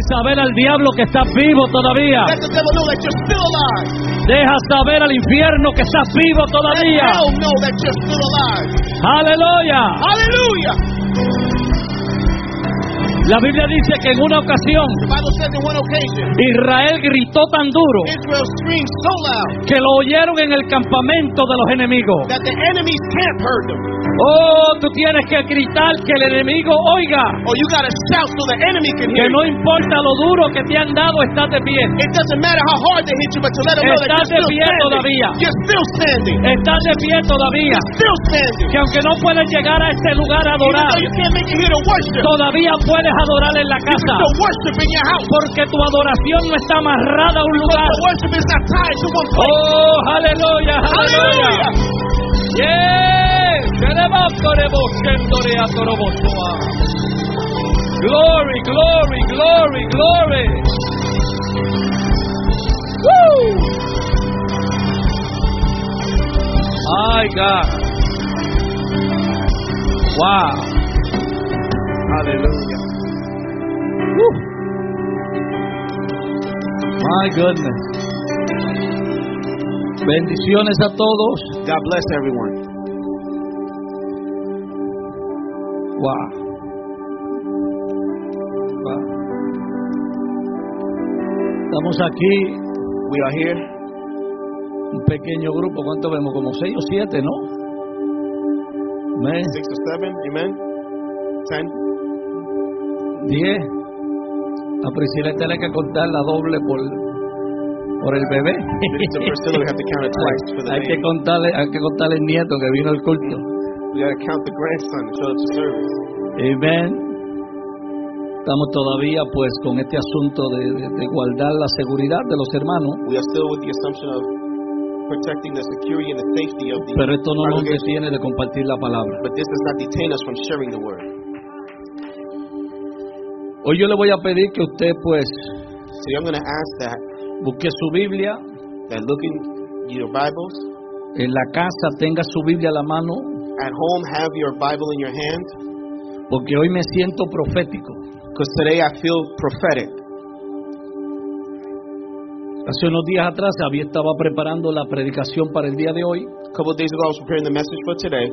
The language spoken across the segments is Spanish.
saber al diablo que estás vivo todavía. Let the devil know that you're still alive. Deja saber al infierno que estás vivo Let todavía. hell know that you're still alive. Aleluya. Hallelujah. La Biblia dice que en una ocasión The Bible says in one occasion, Israel gritó tan duro Israel screamed so loud que lo oyeron en el campamento de los enemigos. that the enemy's camp heard them. Oh, tú tienes que gritar que el enemigo oiga. Oh, you gotta shout so the enemy can Que hear no you. importa lo duro que te han dado, estás de pie. It doesn't matter how hard they hit you, but to let them know that Estás you're de still pie standing. todavía. You're still standing. Estás de pie todavía. Still standing. Que aunque no puedes llegar a este lugar a Even adorar, though you can't make it here to worship, todavía puedes adorar en la you can casa. still worship in your house. Porque tu adoración no está amarrada a un But lugar. the worship is not tied to one place. Oh, aleluya, aleluya. Hallelujah. Yes. Glory, glory, glory, glory. Woo. My God. Wow. Hallelujah. Woo. My goodness. Bendiciones a todos. God bless everyone. Wow. Wow. Estamos aquí, We are here. un pequeño grupo. ¿Cuánto vemos? Como 6 o 7, ¿no? Amén. 6 or 7. Amen. 10. 10. A Priscila tiene que contar la doble por el bebé. To Priscilla, we have to count it twice for the hay que baby. contarle el nieto que vino al culto. We got to count the grandson and show up to service. Amen. Estamos todavía pues con este asunto de guardar la seguridad de los hermanos. We are still with the assumption of protecting the security and the safety of the Pero esto no nos congregation. detiene de compartir la palabra. But this does not detain us from sharing the word. Hoy yo le voy a pedir que usted pues So I'm going to ask that busque su Biblia, look in your Bibles. en la casa tenga su Biblia a la mano, At home, have your Bible in your hand. porque hoy me siento profético. Because today I feel prophetic. Hace unos días atrás estaba preparando la predicación para el día de hoy A couple of days ago, I was preparing the message for today.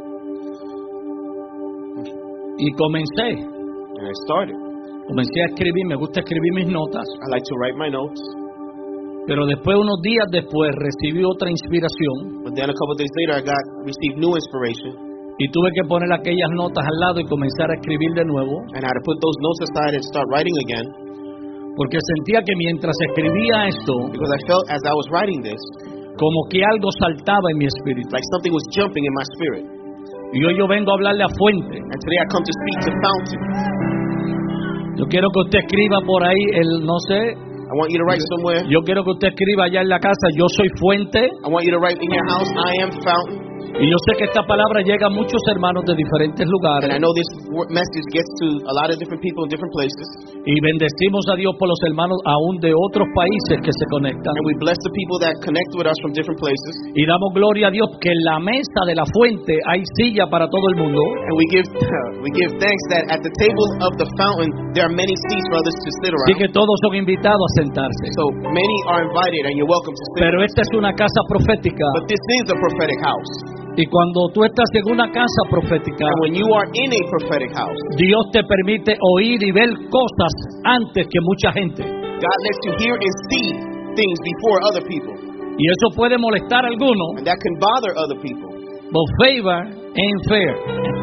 y comencé And I started. a escribir, me gusta escribir mis notas, I like to write my notes. pero después, unos días después, recibí otra inspiración But then a couple of days later, received new inspiration. y tuve que poner aquellas notas al lado y comenzar a escribir de nuevo, And I had to put those notes aside and start writing again. porque sentía que mientras escribía esto, Because I felt as I was writing this, como que algo saltaba en mi espíritu. like something was jumping in my spirit. Y hoy yo vengo a hablarle a fuente. And today I come to speak to fountain. Yo quiero que usted escriba por ahí, no sé, I want you to write somewhere. yo quiero que usted escriba allá en la casa, yo soy fuente. I want you to write in your house, I am fountain. Y yo sé que esta palabra llega a muchos hermanos de diferentes lugares. And I know this message gets to a lot of different people in different places. Y bendecimos a Dios por los hermanos aún de otros países que se conectan. And we bless the people that connect with us from different places. Y damos gloria a Dios que en la mesa de la fuente hay silla para todo el mundo. And we give thanks that at the table of the fountain there are many seats for others to sit Así around. que todos son invitados a sentarse. So many are invited and you're welcome to sit. Pero esta es una casa profética. But this is a prophetic house. Y cuando tú estás en una casa profética, And when you are in a prophetic house, Dios te permite oír y ver cosas antes que mucha gente. God lets you hear and see things before other people. Y eso puede molestar a algunos, And that can bother other people. but favor ain't fair.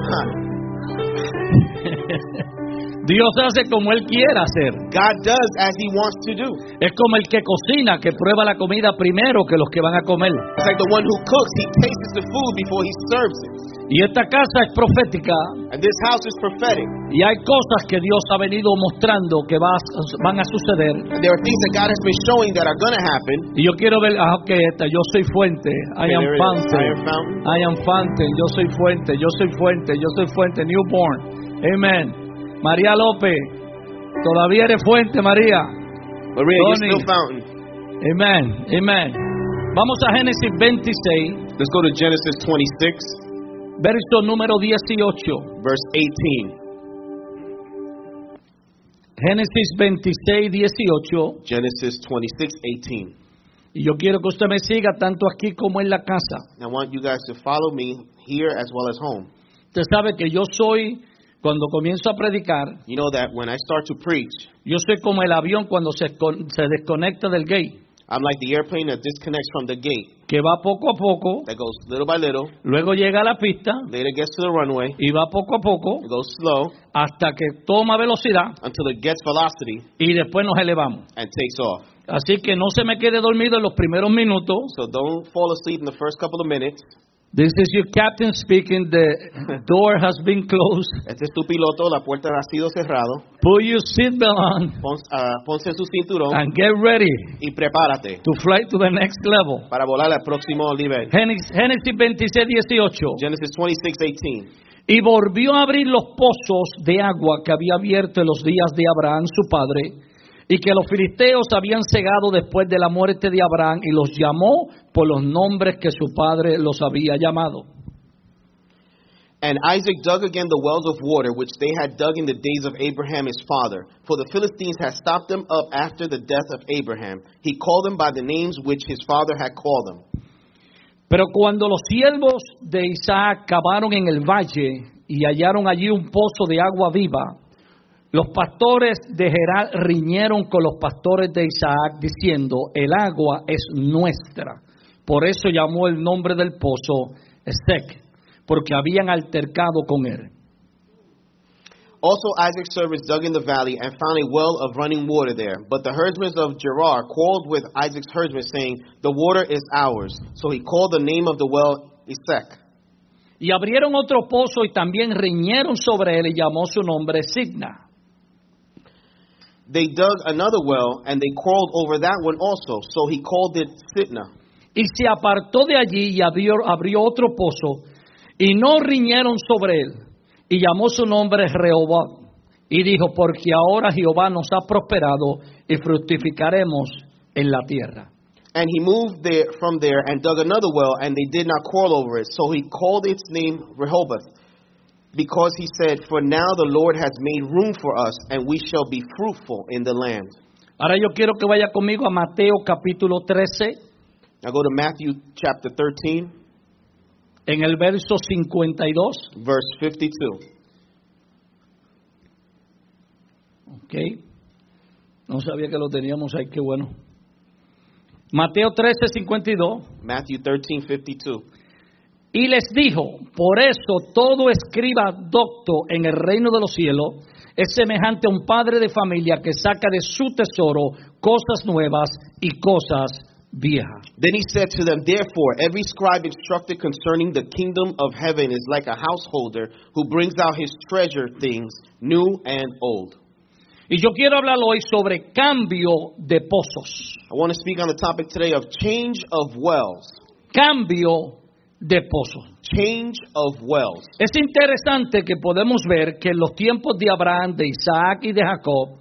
Dios hace como Él quiera hacer. God does as He wants to do. Es como el que cocina, que prueba la comida primero que los que van a comer. It's like the one who cooks, he tastes the food before he serves it. Y esta casa es profética. And this house is prophetic. Y hay cosas que Dios ha venido mostrando que van a suceder. And there are things that God has been showing that are going to happen. Y yo quiero ver, yo soy fuente. I am there it is. fountain. I am fountain. I am fountain. Yo soy fuente. Yo soy fuente. Yo soy fuente. Newborn. Amen. María López, todavía eres fuente, María. Maria, you're Tony. still fountain. Amen. Amen. Vamos a Génesis 26, Let's go to Genesis 26, verso número 18. verse 18. Génesis 26:18. Genesis 26:18. Y yo quiero que usted me siga tanto aquí como en la casa. I want you guys to follow me here as well as home. Usted sabe que yo soy, cuando comienzo a predicar, You know that when I start to preach, yo soy como el avión cuando se desconecta del gate, I'm like the airplane that disconnects from the gate, que va poco a poco, that goes little by little, luego llega a la pista later gets to the runway, y va poco a poco it goes slow hasta que toma velocidad until it gets velocity y después nos elevamos. and takes off. Así que no se me quede dormido en los primeros minutos. So don't fall asleep in the first couple of minutes. This is your captain speaking. The door has been closed. Este es tu piloto, la puerta ha sido cerrado. Put your seatbelt on Ponse su cinturón and get ready y prepárate to fly to the next level. para volar al próximo nivel. Génesis 26:18. Genesis 26:18. Y volvió a abrir los pozos de agua que había abierto en los días de Abraham su padre, y que los filisteos habían cegado después de la muerte de Abraham, y los llamó por los nombres que su padre los había llamado. And Isaac dug again the wells of water which they had dug in the days of Abraham his father. For the Philistines had stopped them up after the death of Abraham. He called them by the names which his father had called them. Pero cuando los siervos de Isaac cavaron en el valle y hallaron allí un pozo de agua viva, los pastores de Gerar riñeron con los pastores de Isaac, diciendo: el agua es nuestra. Por eso llamó el nombre del pozo Esek, porque habían altercado con él. Also Isaac's servants dug in the valley and found a well of running water there. But the herdsmen of Gerar quarreled with Isaac's herdsmen, saying, the water is ours. So he called the name of the well Esek. Y abrieron otro pozo y también riñeron sobre él, y llamó su nombre Sidna. They dug another well, and they quarreled over that one also. So he called it Sitnah. Y se apartó de allí y abrió otro pozo, y no riñeron sobre él, y llamó su nombre Rehoboam. Y dijo: porque ahora Jehová nos ha prosperado y fructificaremos en la tierra. And he moved from there and dug another well, and they did not quarrel over it. So he called its name Rehoboth, because he said, for now the Lord has made room for us, and we shall be fruitful in the land. Ahora yo quiero que vaya conmigo a Mateo capítulo 13, Now go to Matthew chapter 13, en el verso 52. verse 52. Ok. No sabía que lo teníamos ahí, qué bueno. Mateo 13, 52. Matthew 13, 52. Y les dijo: por eso todo escriba docto en el reino de los cielos es semejante a un padre de familia que saca de su tesoro cosas nuevas y cosas viejas. Then he said to them, therefore, every scribe instructed concerning the kingdom of heaven is like a householder who brings out his treasure things, new and old. Y yo quiero hablar hoy sobre cambio de pozos. I want to speak on the topic today of change of wells. Cambio de pozos. Change of wells. Es interesante que podemos ver que en los tiempos de Abraham, de Isaac y de Jacob,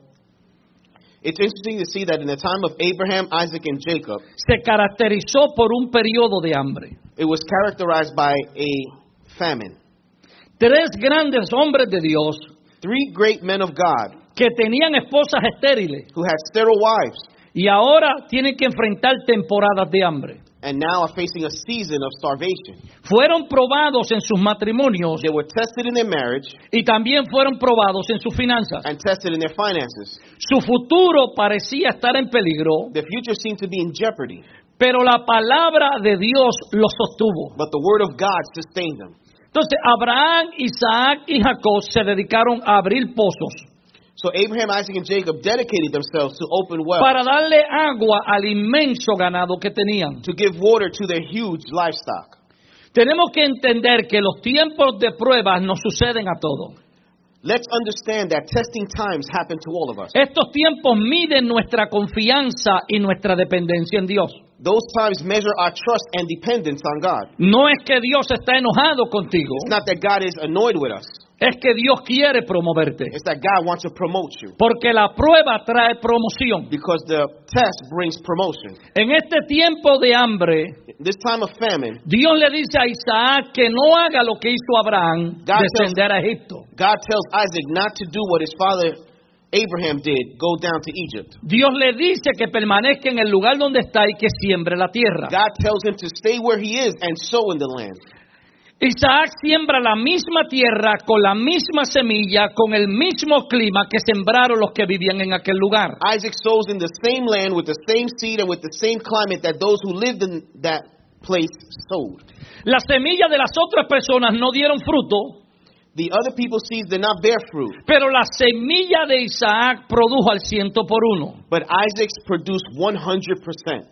It's interesting to see that in the time of Abraham, Isaac, and Jacob, se caracterizó por un periodo de hambre. it was characterized by a famine. Tres grandes hombres de Dios Three great men of God que tenían esposas estériles who had sterile wives y ahora tienen que enfrentar temporadas de hambre. and now are facing a season of starvation. Fueron probados en sus matrimonios They were tested in their marriage y también fueron probados en sus finanzas. and tested in their finances. Su futuro parecía estar en peligro, Their future seemed to be in jeopardy, pero la palabra de Dios los sostuvo. but the word of God sustained them. Entonces Abraham, Isaac y Jacob se dedicaron a abrir pozos So Abraham, Isaac, and Jacob dedicated themselves to open wells, para darle agua al inmenso ganado que tenían. to give water to their huge livestock. Tenemos que entender que los tiempos de pruebas nos suceden a todos. Let's understand that testing times happen to all of us. Estos tiempos miden nuestra confianza y nuestra dependencia en Dios. Those times measure our trust and dependence on God. No es que Dios está enojado contigo, It's not that God is annoyed with us. es que Dios quiere promoverte. It's that God wants to promote you, Porque la prueba trae promoción. because the test brings promotion. En este tiempo de hambre, This time of famine, Dios le dice a Isaac que no haga lo que hizo Abraham, God descender a Egipto. God tells Isaac not to do what his father Abraham did, go down to Egypt. Dios le dice que permanezca en el lugar donde está y que siembre la tierra. God tells him to stay where he is and sow in the land. Isaac siembra la misma tierra con la misma semilla, con el mismo clima que sembraron los que vivían en aquel lugar. Isaac sows in the same land with the same seed and with the same climate that those who lived in that place sowed. Las semillas de las otras personas no dieron fruto, The other people's seeds did not bear fruit, pero la semilla de Isaac produjo al 100%. but Isaac's produced 100%.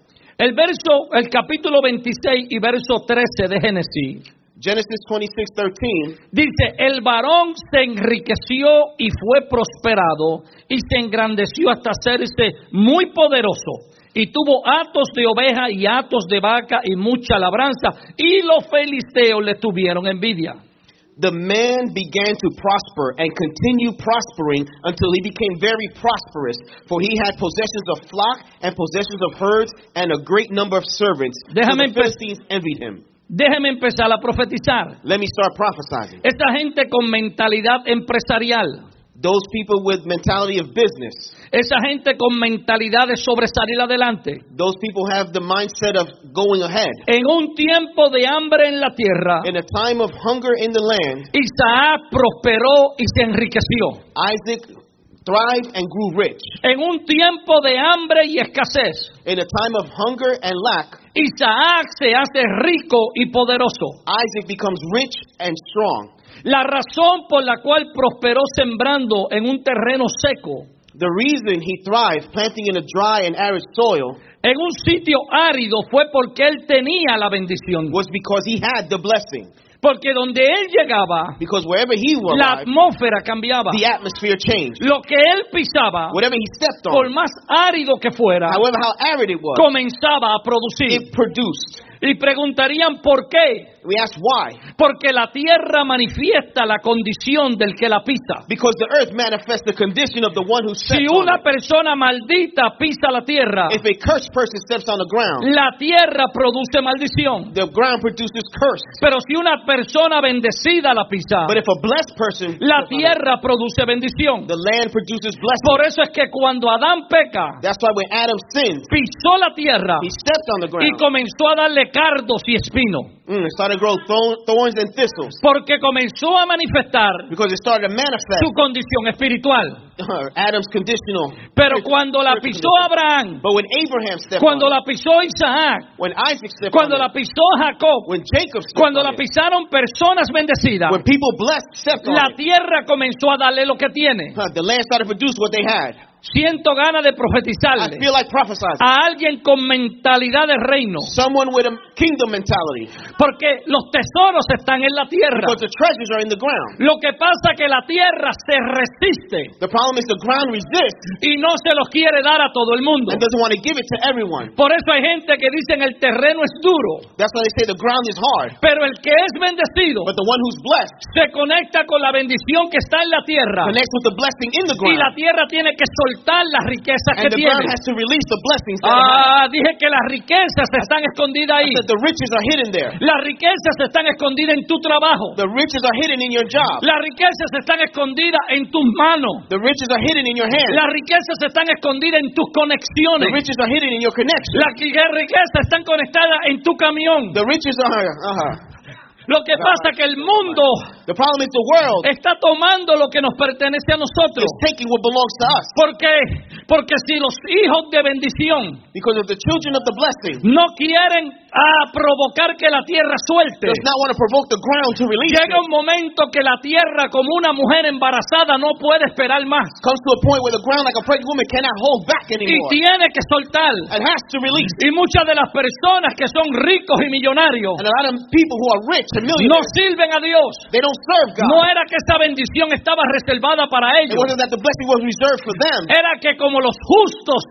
El capítulo 26 y verso 13 de Génesis Genesis 26:13, dice: el varón se enriqueció y fue prosperado y se engrandeció hasta hacerse muy poderoso y tuvo hatos de oveja y hatos de vaca y mucha labranza, y los filisteos le tuvieron envidia. the man began to prosper and continued prospering until he became very prosperous, for he had possessions of flock and possessions of herds and a great number of servants. So the Philistines envied him. Déjeme empezar a profetizar. Let me start prophesying. Esta gente con mentalidad empresarial, Those people with mentality of business, esa gente con mentalidad de sobresalir adelante, those people have the mindset of going ahead. en un tiempo de hambre en la tierra, In a time of hunger in the land, Isaac prosperó y se enriqueció. Isaac thrived and grew rich. En un tiempo de hambre y escasez, In a time of hunger and lack, Isaac se hace rico y poderoso. Isaac becomes rich and strong. La razón por la cual prosperó sembrando en un terreno seco, The reason he thrived planting in a dry and arid soil en un sitio árido, fue porque él tenía la bendición. was because he had the blessing. Porque donde él llegaba, Because wherever he la arrived, atmósfera cambiaba. the atmosphere changed. Lo que él pisaba, Whatever he stepped por on, más árido que fuera, however how arid it was, comenzaba a producir. it produced. Y preguntarían por qué. We asked why. Porque la tierra manifiesta la condición del que la pisa. Because the earth manifests the condition of the one who steps Si on una it. persona maldita pisa la tierra, If a cursed person steps on the ground, la tierra produce maldición. the ground produces curse. Pero si una persona bendecida la pisa, But if a blessed person la steps on it, tierra produce bendición. the land produces blessing. Por eso es que cuando Adán peca, That's why when Adam sinned, pisó la tierra he stepped on the y ground. comenzó a darle cardos y espinos. It started to grow thorns and thistles. Porque comenzó a manifestar Because it started to manifest su condición espiritual. Adam's conditional. Pero cuando la pisó condition. Abraham, But when Abraham stepped cuando on la pisó Isaac, it, when Isaac stepped cuando on la it, pisó Jacob, when Jacob stepped cuando on la it, pisaron personas bendecidas, when people blessed stepped on la it, tierra comenzó a darle lo que tiene. the land started to produce what they had. Siento ganas de I profetizarle feel like prophesying. a alguien con mentalidad de reino, Someone with a kingdom mentality. porque los tesoros están en la tierra. Because the treasures are in the ground. Lo que pasa es que la tierra se resiste The problem is the ground resists y no se los quiere dar a todo el mundo. and doesn't want to give it to everyone. Por eso hay gente que dice el terreno es duro, That's why they say the ground is hard. pero el que es bendecido But the one who's blessed se conecta con la bendición que está en la tierra, connects with the blessing in the y la ground. tierra tiene que soltar las riquezas que And the ground tiene. has to release the blessings that it has. Dije que las riquezas están escondidas ahí. That the riches are hidden there. Las riquezas están escondidas en tu trabajo. The riches are hidden in your job. Las riquezas están escondidas en tus manos. The riches are hidden in your hands. Las riquezas están escondidas en tus The conexiones. riches are hidden in your connection. Las riquezas están conectadas en tu camión. The riches are. Lo que pasa es que el mundo The problem is the world está tomando lo que nos pertenece a nosotros. is taking what belongs to us. ¿Por qué? Porque si los hijos de bendición Because of the children of the blessing no quieren provocar que la tierra suelte, does not want to provoke the ground to release llega it. un momento que la tierra, como una mujer embarazada, no puede esperar más Comes to a point where the ground, like a pregnant woman, cannot hold back y anymore. tiene que soltar. It has to release. Y muchas de las personas que son ricos y millonarios And a lot of people who are rich and no millionaires, sirven a Dios. they don't serve God. No era que esa bendición estaba reservada para It ellos. wasn't that the blessing was reserved for them. Era que como los justos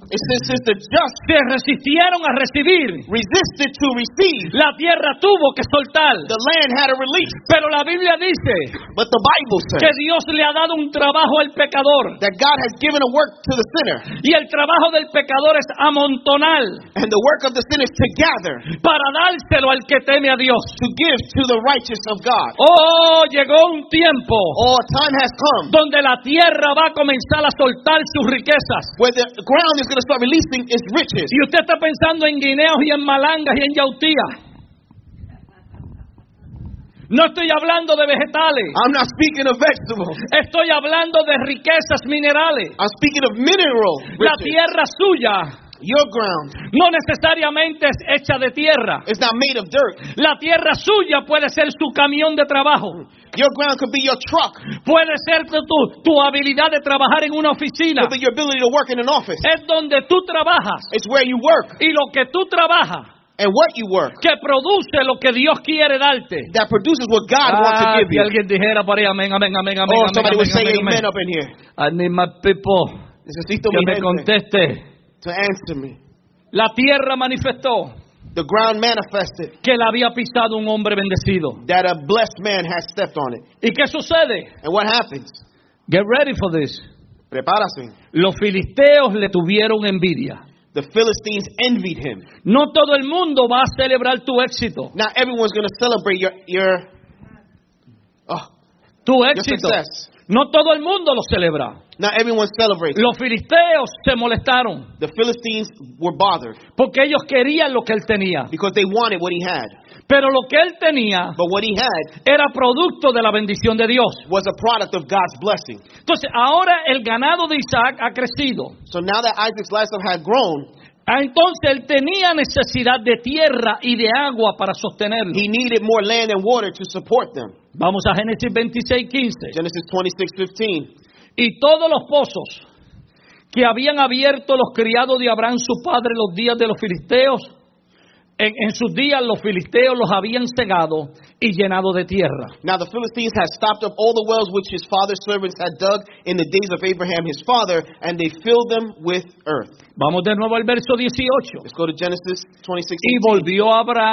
It says, since the just se resistieron a recibir, resisted to receive, la tierra tuvo que soltar. the land had to release. Pero la Biblia dice But the Bible que says Dios le ha dado un trabajo al pecador. that God has given a work to the sinner, Y el trabajo del pecador es amontonar and the work of the sinner is to gather, para dárselo al que teme a Dios. to give to the righteous of God. Oh, llegó un tiempo Oh, time has come donde la tierra va a comenzar a soltar sus riquezas. where the ground is going to start releasing its riches. Y usted está pensando en guineos y en malangas y en yautía. No estoy hablando de vegetales. I'm not speaking of vegetables. Estoy hablando de riquezas minerales. I'm speaking of mineral La riches. tierra suya Your ground no necesariamente es hecha de tierra. is not made of dirt. La tierra suya puede ser su camión de trabajo. Your ground could be your truck, Puede ser tu habilidad de trabajar en una oficina. could be your ability to work in an office. Es donde tú trabajas. It's where you work Y lo que tú trabajas, and what you work que produce lo que Dios quiere darte. that produces what God wants to give Si you. alguien dijera por ahí, amén, amén, amén, amén. Oh, amén, somebody would amén, say amén, amen amén. up in here. I need my people Necesito que mi me gente conteste. to answer me. La tierra manifestó The ground manifested que la había pisado un hombre bendecido. that a blessed man has stepped on it. ¿Y qué sucede? And what happens? Get ready for this. Prepárase. Los filisteos le tuvieron envidia. The Philistines envied him. No todo el mundo va a celebrar tu éxito. Now everyone's going to celebrate Tu your éxito. success. No todo el mundo lo celebra. Now everyone celebrates. Los filisteos se molestaron The Philistines were bothered porque ellos querían lo que él tenía. because they wanted what he had. Pero lo que él tenía But what he had era producto de la bendición de Dios. was a product of God's blessing. Entonces, ahora el ganado de Isaac ha crecido. So now that Isaac's livestock had grown, Entonces él tenía necesidad de tierra y de agua para sostenerlo. he needed more land and water to support them. Vamos a Génesis 26:15. Genesis 26:15. Y todos los pozos que habían abierto los criados de Abraham su padre los días de los filisteos, en sus días los filisteos los habían cegado y llenado de tierra. Now the Philistines had stopped up all the wells which his father's servants had dug in the days of Abraham his father, and they filled them with earth. Vamos de nuevo al verso 18. Let's go to Genesis Y 26:18. volvió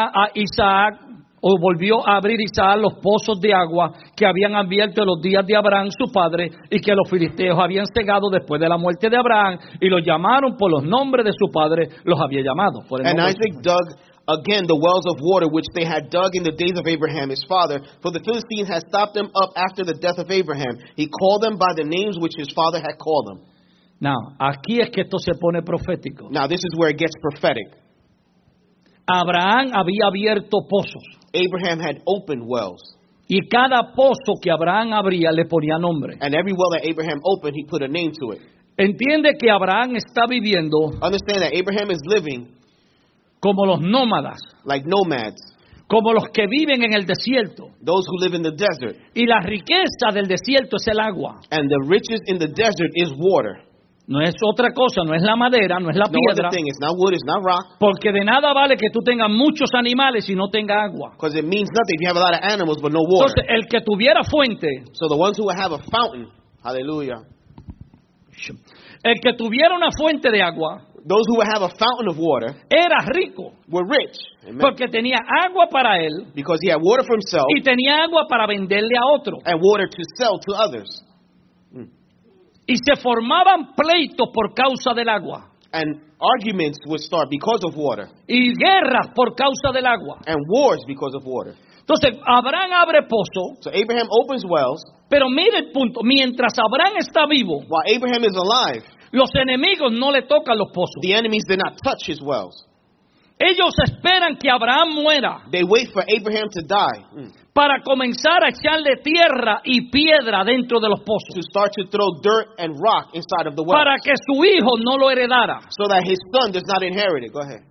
a abrir Isaac los pozos de agua que habían abierto en los días de Abraham su padre y que los filisteos habían cegado después de la muerte de Abraham, y los llamaron por los nombres de su padre, los había llamado por el And nombre de su Isaac dug again the wells of water which they had dug in the days of Abraham his father, for the Philistines had stopped them up after the death of Abraham. He called them by the names which his father had called them. Now, aquí es que esto se pone profético. Now this is where it gets prophetic. Abraham había abierto pozos Abraham had opened wells, y cada pozo que Abraham abría le ponía nombre. and every well that Abraham opened, he put a name to it. Entiende que Abraham está viviendo Understand that Abraham is living como los nómadas, like nomads, como los que viven en el desierto. those who live in the desert. Y la riqueza del desierto es el agua. And the riches in the desert is water. No es otra cosa, no es la madera, no es la No piedra, other thing. It's not wood, it's not rock, porque de nada vale que tú tengas muchos animales y no tenga agua. because it means nothing if you have a lot of animals but no water. Entonces, el que tuviera fuente, So the ones who have a fountain, hallelujah, el que tuviera una fuente de agua, those who have a fountain of water era rico, were rich. Amen. porque tenía agua para él Because he had water for himself y tenía agua para venderle a otro. and water to sell to others. Y se formaban pleitos por causa del agua, And arguments would start because of water, y guerras por causa del agua. and wars because of water. Entonces, Abraham abre pozo, So Abraham opens wells. pero mire el punto, mientras Abraham está vivo, While Abraham is alive, los enemigos no le tocan los pozos. the enemies did not touch his wells. Ellos esperan que Abraham muera They wait for Abraham to die para comenzar a echarle tierra y piedra dentro de los pozos, to start to throw dirt and rock inside of the well, para que su hijo no lo heredara. so that his son does not inherit it. Go ahead.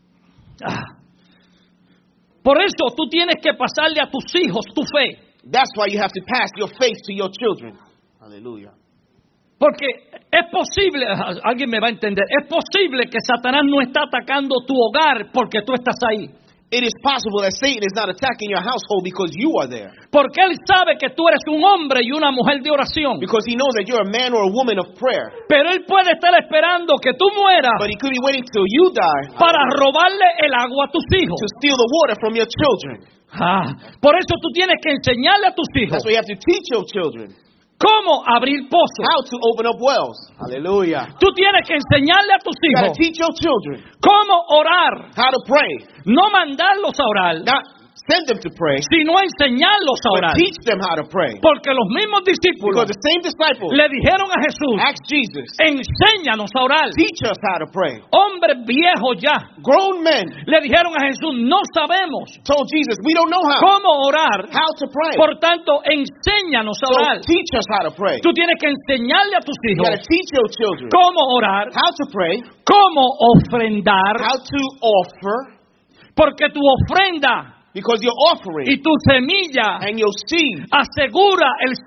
Por eso tú tienes que pasarle a tus hijos tu fe, That's why you have to pass your faith to your children. Hallelujah. porque es posible, alguien me va a entender, es posible que Satanás no está atacando tu hogar porque tú estás ahí. it is possible that Satan is not attacking your household because you are there. Porque él sabe que tú eres un hombre y una mujer de oración. Because he knows that you're a man or a woman of prayer. Pero él puede estar esperando que tú mueras But he could be waiting till you die para robarle el agua a tus hijos. to steal the water from your children. Por eso tú tienes que enseñarle a tus hijos That's why you have to teach your children cómo abrir pozos. how to open up wells. Hallelujah. Tú tienes que enseñarle a tus You got hijos to teach your children cómo orar, how to pray. no mandarlos a orar, Not send them to pray, sino enseñarlos a but orar. teach them how to pray. Porque los mismos discípulos Because the same disciples le dijeron a Jesús, asked Jesus, enséñanos a orar. teach us how to pray. Hombres viejos ya Grown men le dijeron a Jesús, no sabemos told Jesus, we don't know cómo orar, how to pray. por tanto, enséñanos a So orar. teach us how to pray. Tú tienes que enseñarle a tus You hijos got to teach your children cómo orar, how to pray, cómo ofrendar, how to offer, porque tu ofrenda because your offering y tu semilla and your seed asegura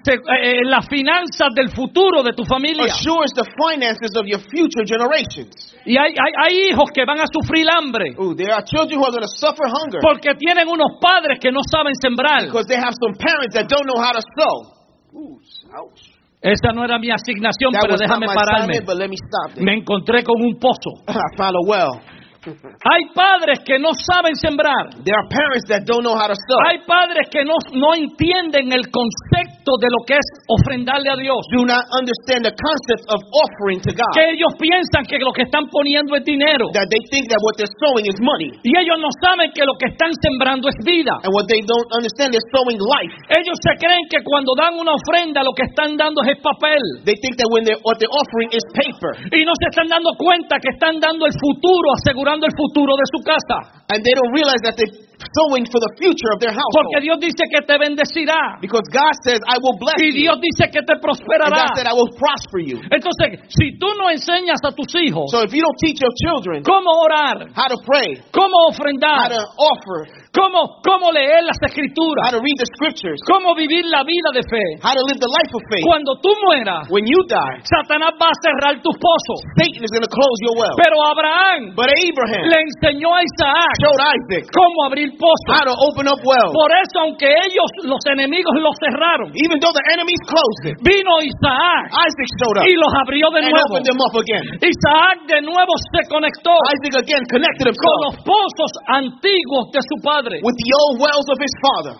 las finanzas del futuro de tu familia. assures the finances of your future generations. Y hay hijos que van a sufrir hambre Ooh, there are children who are going to suffer hunger porque tienen unos padres que no saben sembrar. because they have some parents that don't know how to sow. Ooh, ouch. Esa no era mi asignación, That pero was not déjame my pararme. assignment, but let me stop there. Me encontré con un pozo. I found a well. Hay padres que no saben sembrar. There are parents that don't know how to sow. Hay padres que no entienden el concepto de lo que es ofrendarle a Dios. Do not understand the concept of offering to God. Que ellos piensan que lo que están poniendo es dinero. That they think that what they're sowing is money. Y ellos no saben que lo que están sembrando es vida. And what they don't understand is sowing life. Ellos se creen que cuando dan una ofrenda lo que están dando es papel. They think that what they're offering is paper. Y no se están dando cuenta que están dando el futuro, asegurando el futuro de su casa. And they don't realize that they're sowing for the future of their Porque household. Dios dice que te bendecirá. Because God says, I will bless Y you. Dios dice que te And prosperará. God said, I will prosper you. Entonces, si tú no enseñas a tus hijos So if you don't teach your children cómo orar, how to pray, cómo how ofrendar, to offer, cómo leer las how escrituras, to read the scriptures, cómo vivir la vida de fe, how to live the life of faith, cuando tú mueras, when you die, Satanás va a cerrar tus pozos. Satan is going to close your well. Pero Abraham But Abraham le enseñó a Isaac showed Isaac cómo abrir pozos. how to open up wells. Por eso, aunque ellos, los enemigos, los cerraron, Even though the enemies closed it, vino Isaac Isaac showed up y los abrió de and nuevo. opened them up again. Isaac de nuevo se conectó Isaac again connected con himself los pozos antiguos de su padre. with the old wells of his father.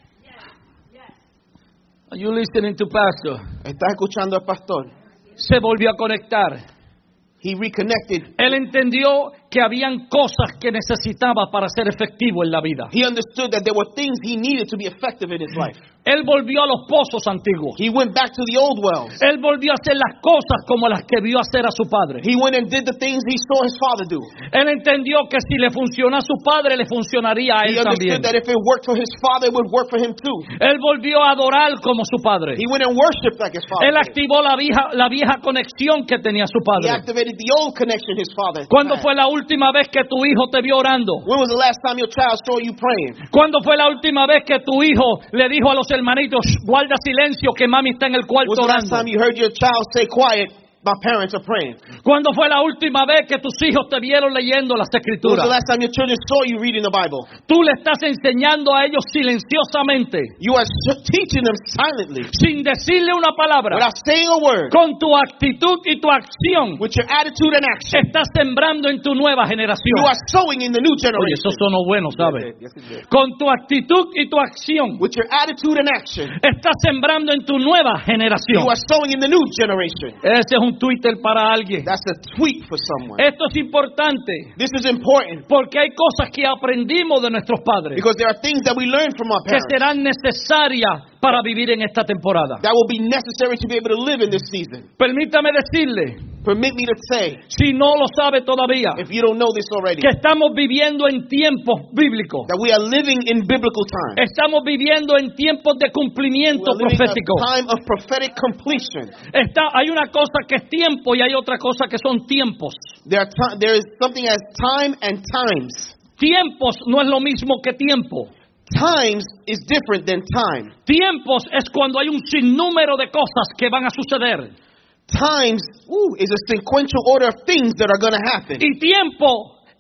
Are you listening to Pastor? ¿Está escuchando al pastor? Se volvió a conectar. He reconnected. Él entendió que habían cosas que necesitaba para ser efectivo en la vida. He understood that there were things he needed to be effective in his life. Él volvió a los pozos antiguos. He went back to the old wells. Él volvió a hacer las cosas como las que vio hacer a su padre. He went and did the things he saw his father do. Él entendió que si le funciona a su padre, le funcionaría a He él también. understood that if it worked for his father, it would work for him too. Él volvió a adorar como su padre. He went and worshipped like his father Él did. activó la vieja conexión que tenía su He padre. activated the old connection his father ¿Cuándo had. fue la última vez que tu hijo te vio orando? When was the last time your child saw you praying? ¿Cuándo fue la última vez que tu hijo le dijo a los hermanitos, guarda silencio que mami está en el cuarto When was the last orando? time you heard your child say, quiet, my parents are praying? ¿Cuándo fue la última vez que tus hijos te vieron leyendo las When was escrituras? the last time your children saw you reading the Bible? Tú le estás enseñando a ellos silenciosamente, You are teaching them silently, sin decirle una palabra, without saying a word, con tu actitud y tu acción. with your attitude and action. Estás sembrando en tu nueva generación. You are sowing in the new Oye, generation. eso sonó bueno, ¿sabes? Yes, it did. Con tu actitud y tu acción, With your attitude and action, estás sembrando en tu nueva generación. you are sowing in the new generation. Ese es un Twitter para alguien. That's a tweet for someone. Esto es importante This is important porque hay cosas que aprendimos de nuestros padres because there are things that we learn from our que parents serán necesarias para vivir en esta temporada. that will be necessary to be able to live in this season. Permítame decirle, Permit me to say, si no lo sabe todavía, if you don't know this already, que estamos viviendo en tiempos bíblicos. that we are living in biblical times. Estamos viviendo en tiempos de We cumplimiento are living profético. a time of prophetic completion. Hay una cosa que es tiempo y hay otra cosa que son tiempos. There is something as time and times. Tiempos no es lo mismo que tiempo. Times is different than time. Tiempos es cuando hay un sinnúmero de cosas que van a suceder. Times is a sequential order of things that are going to happen. Y tiempo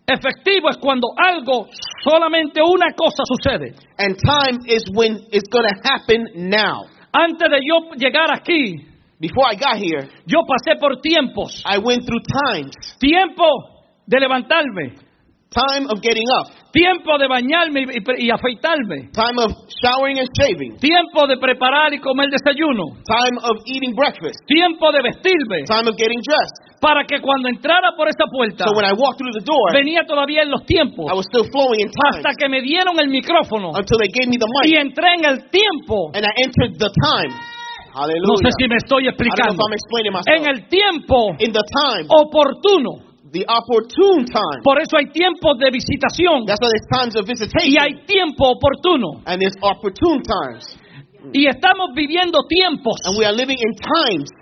efectivo es cuando algo, solamente una cosa sucede. And time is when it's going to happen now. Antes de yo llegar aquí, Before I got here, yo pasé por tiempos. I went through times. Tiempo de levantarme, Time of getting up. tiempo de bañarme y afeitarme, Time of showering and shaving. tiempo de preparar y comer desayuno, Time of eating breakfast. tiempo de vestirme, Time of getting dressed. para que cuando entrara por esa puerta, So when I walked through the door, venía todavía en los tiempos, I was still flowing in time hasta que me dieron el micrófono until they gave me the y mic entré en el tiempo. and I entered the time. No Hallelujah. sé si me estoy I don't know explicando. if I'm explaining En myself. el tiempo In the time, oportuno. the opportune time. Por eso hay tiempos de visitación That's why there's times of y visitation hay tiempo oportuno. and there's opportune times. Y estamos viviendo tiempos. And we are living in times.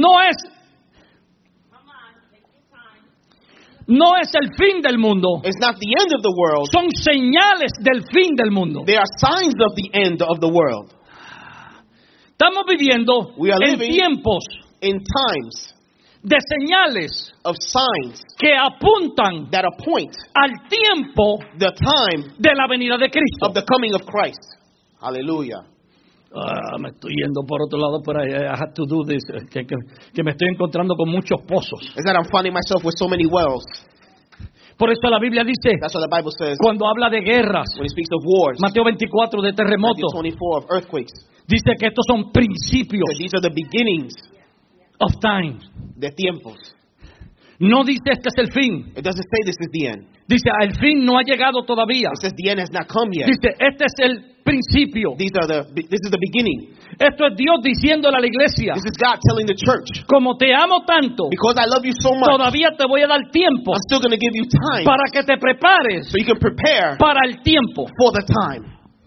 No es el fin del mundo. It's not the end of the world. Son señales del fin del mundo. They are signs of the end of the world. Estamos viviendo We are en living tiempos in times de señales of signs que apuntan that appoint al tiempo the time de la venida de Cristo. of the coming of Christ. Hallelujah. Me estoy yendo por otro lado, pero I have to do this. Que me estoy encontrando con muchos pozos. It's that I'm finding myself with so many wells. Por eso la Biblia dice, That's what the Bible says cuando habla de guerras, when it speaks of wars. Mateo 24 de Matthew terremotos, 24 of earthquakes. dice que estos son principios So these are the beginnings, of time. the tiempos. No dice este es el fin. It doesn't say this is the end. Dice, el fin no ha llegado todavía. It says the end has not come yet. Dice, este es el principio. This is the beginning. Esto es Dios diciéndole a la iglesia, This is God telling the church, como te amo tanto, because I love you so much, todavía te voy a dar tiempo I'm still going to give you time para que te prepares so you can prepare para el tiempo. for the time.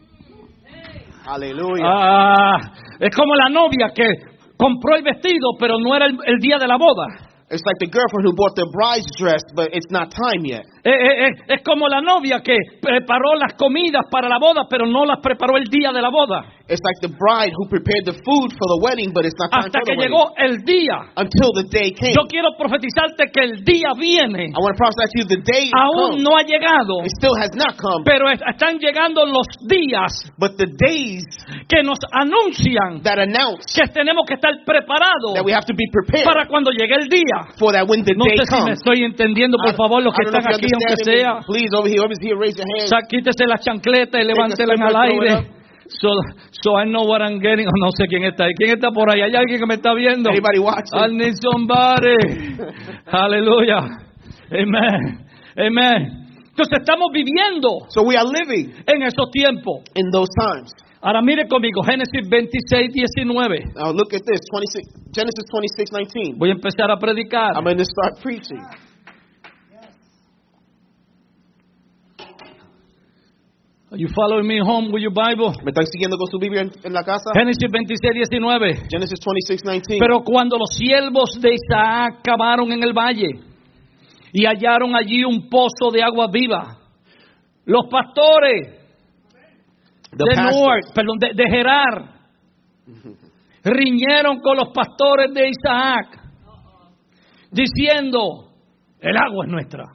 Hallelujah. Es como la novia que compró el vestido, pero no era el día de la boda. It's like the girlfriend who bought the bride's dress, but it's not time yet. Es como la novia que preparó las comidas para la boda, pero no las preparó el día de la boda. It's like the bride who prepared the food for the wedding, but it's not time Hasta for que the wedding. llegó el día. Until the day came. Yo quiero profetizarte que el día viene. I want to prophesy to you the day Aún comes. no ha llegado, It still has not come, pero están llegando los días but the days que nos anuncian that announce que tenemos que estar preparados that we have to be prepared para cuando llegue el día. for that when the No day sé si me comes. estoy entendiendo, por favor, los que I don't know están if aquí, you aunque understand sea. me. Please, over here, whoever's here, raise your hand. Quítese las chancletas y levántelas slipper, al throw it aire. So I know what I'm getting. No sé quién está ahí. ¿Quién está por ahí? ¿Hay alguien que me está viendo? Anybody watching? I need somebody. Aleluya. Amen. Amen. Entonces estamos viviendo So we are living en esos tiempos. in those times. Ahora mire conmigo, Génesis 26:19. Now look at this, Genesis 26:19. Voy a empezar a predicar. I'm going to start preaching. Are you following me home with your Bible? ¿Me están siguiendo con su Biblia en la casa? Génesis 26:19. Genesis 26:19. Pero cuando los siervos de Isaac cavaron en el valle y hallaron allí un pozo de agua viva, los pastores de Gerar riñeron con los pastores de Isaac, diciendo, el agua es nuestra.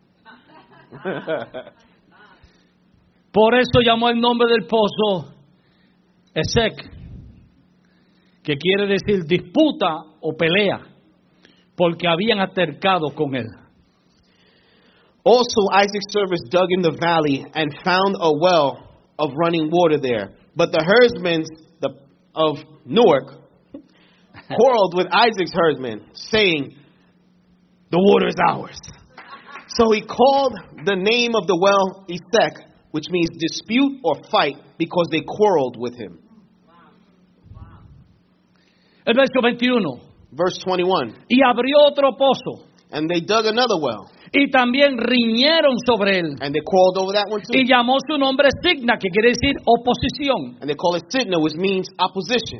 Por eso llamó el nombre del pozo Esek, que quiere decir disputa o pelea, porque habían altercado con él. Also Isaac's servants dug in the valley and found a well of running water there. But the herdsmen of Newark quarreled with Isaac's herdsmen, saying, the water is ours. So he called the name of the well Esek, which means dispute or fight, because they quarreled with him. El verso 21. Verse 21. Y abrió otro pozo, And they dug another well, y también riñeron sobre él, and they quarreled over that one too. y llamó su nombre Signa, que quiere decir oposición. And they call it Sitna, which means opposition.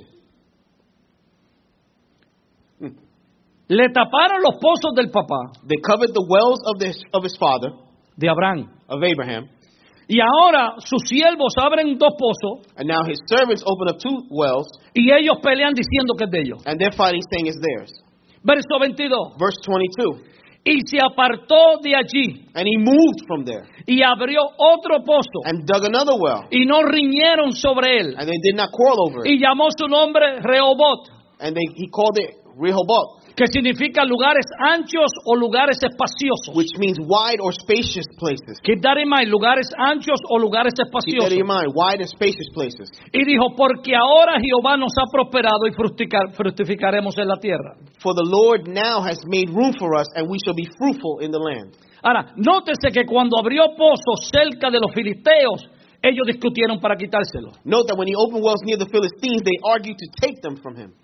Le taparon los pozos del papá, They covered the wells of his father, de Abraham. of Abraham, Y ahora sus siervos abren dos pozos, and now his servants open up two wells, y ellos pelean diciendo que es de ellos. and they're fighting saying it's theirs. Verso 22. Verse 22. y se apartó de allí And he moved from there y abrió otro pozo and dug another well. y no riñeron sobre él And they did not quarrel over it. y llamó su nombre Rehobot, And he called it Rehoboth, que significa lugares anchos o lugares espaciosos. which means wide or spacious places. Keep that in mind, lugares anchos o lugares Keep that espaciosos. in mind, wide and spacious places. Y dijo, porque ahora Jehová nos ha prosperado y fructificaremos en la tierra. For the Lord now has made room for us, and we shall be fruitful in the land. Ahora, nótese que cuando abrió pozos cerca de los filisteos, ellos discutieron para quitárselo. Note that when he opened wells near the Philistines, they argued to take them from him.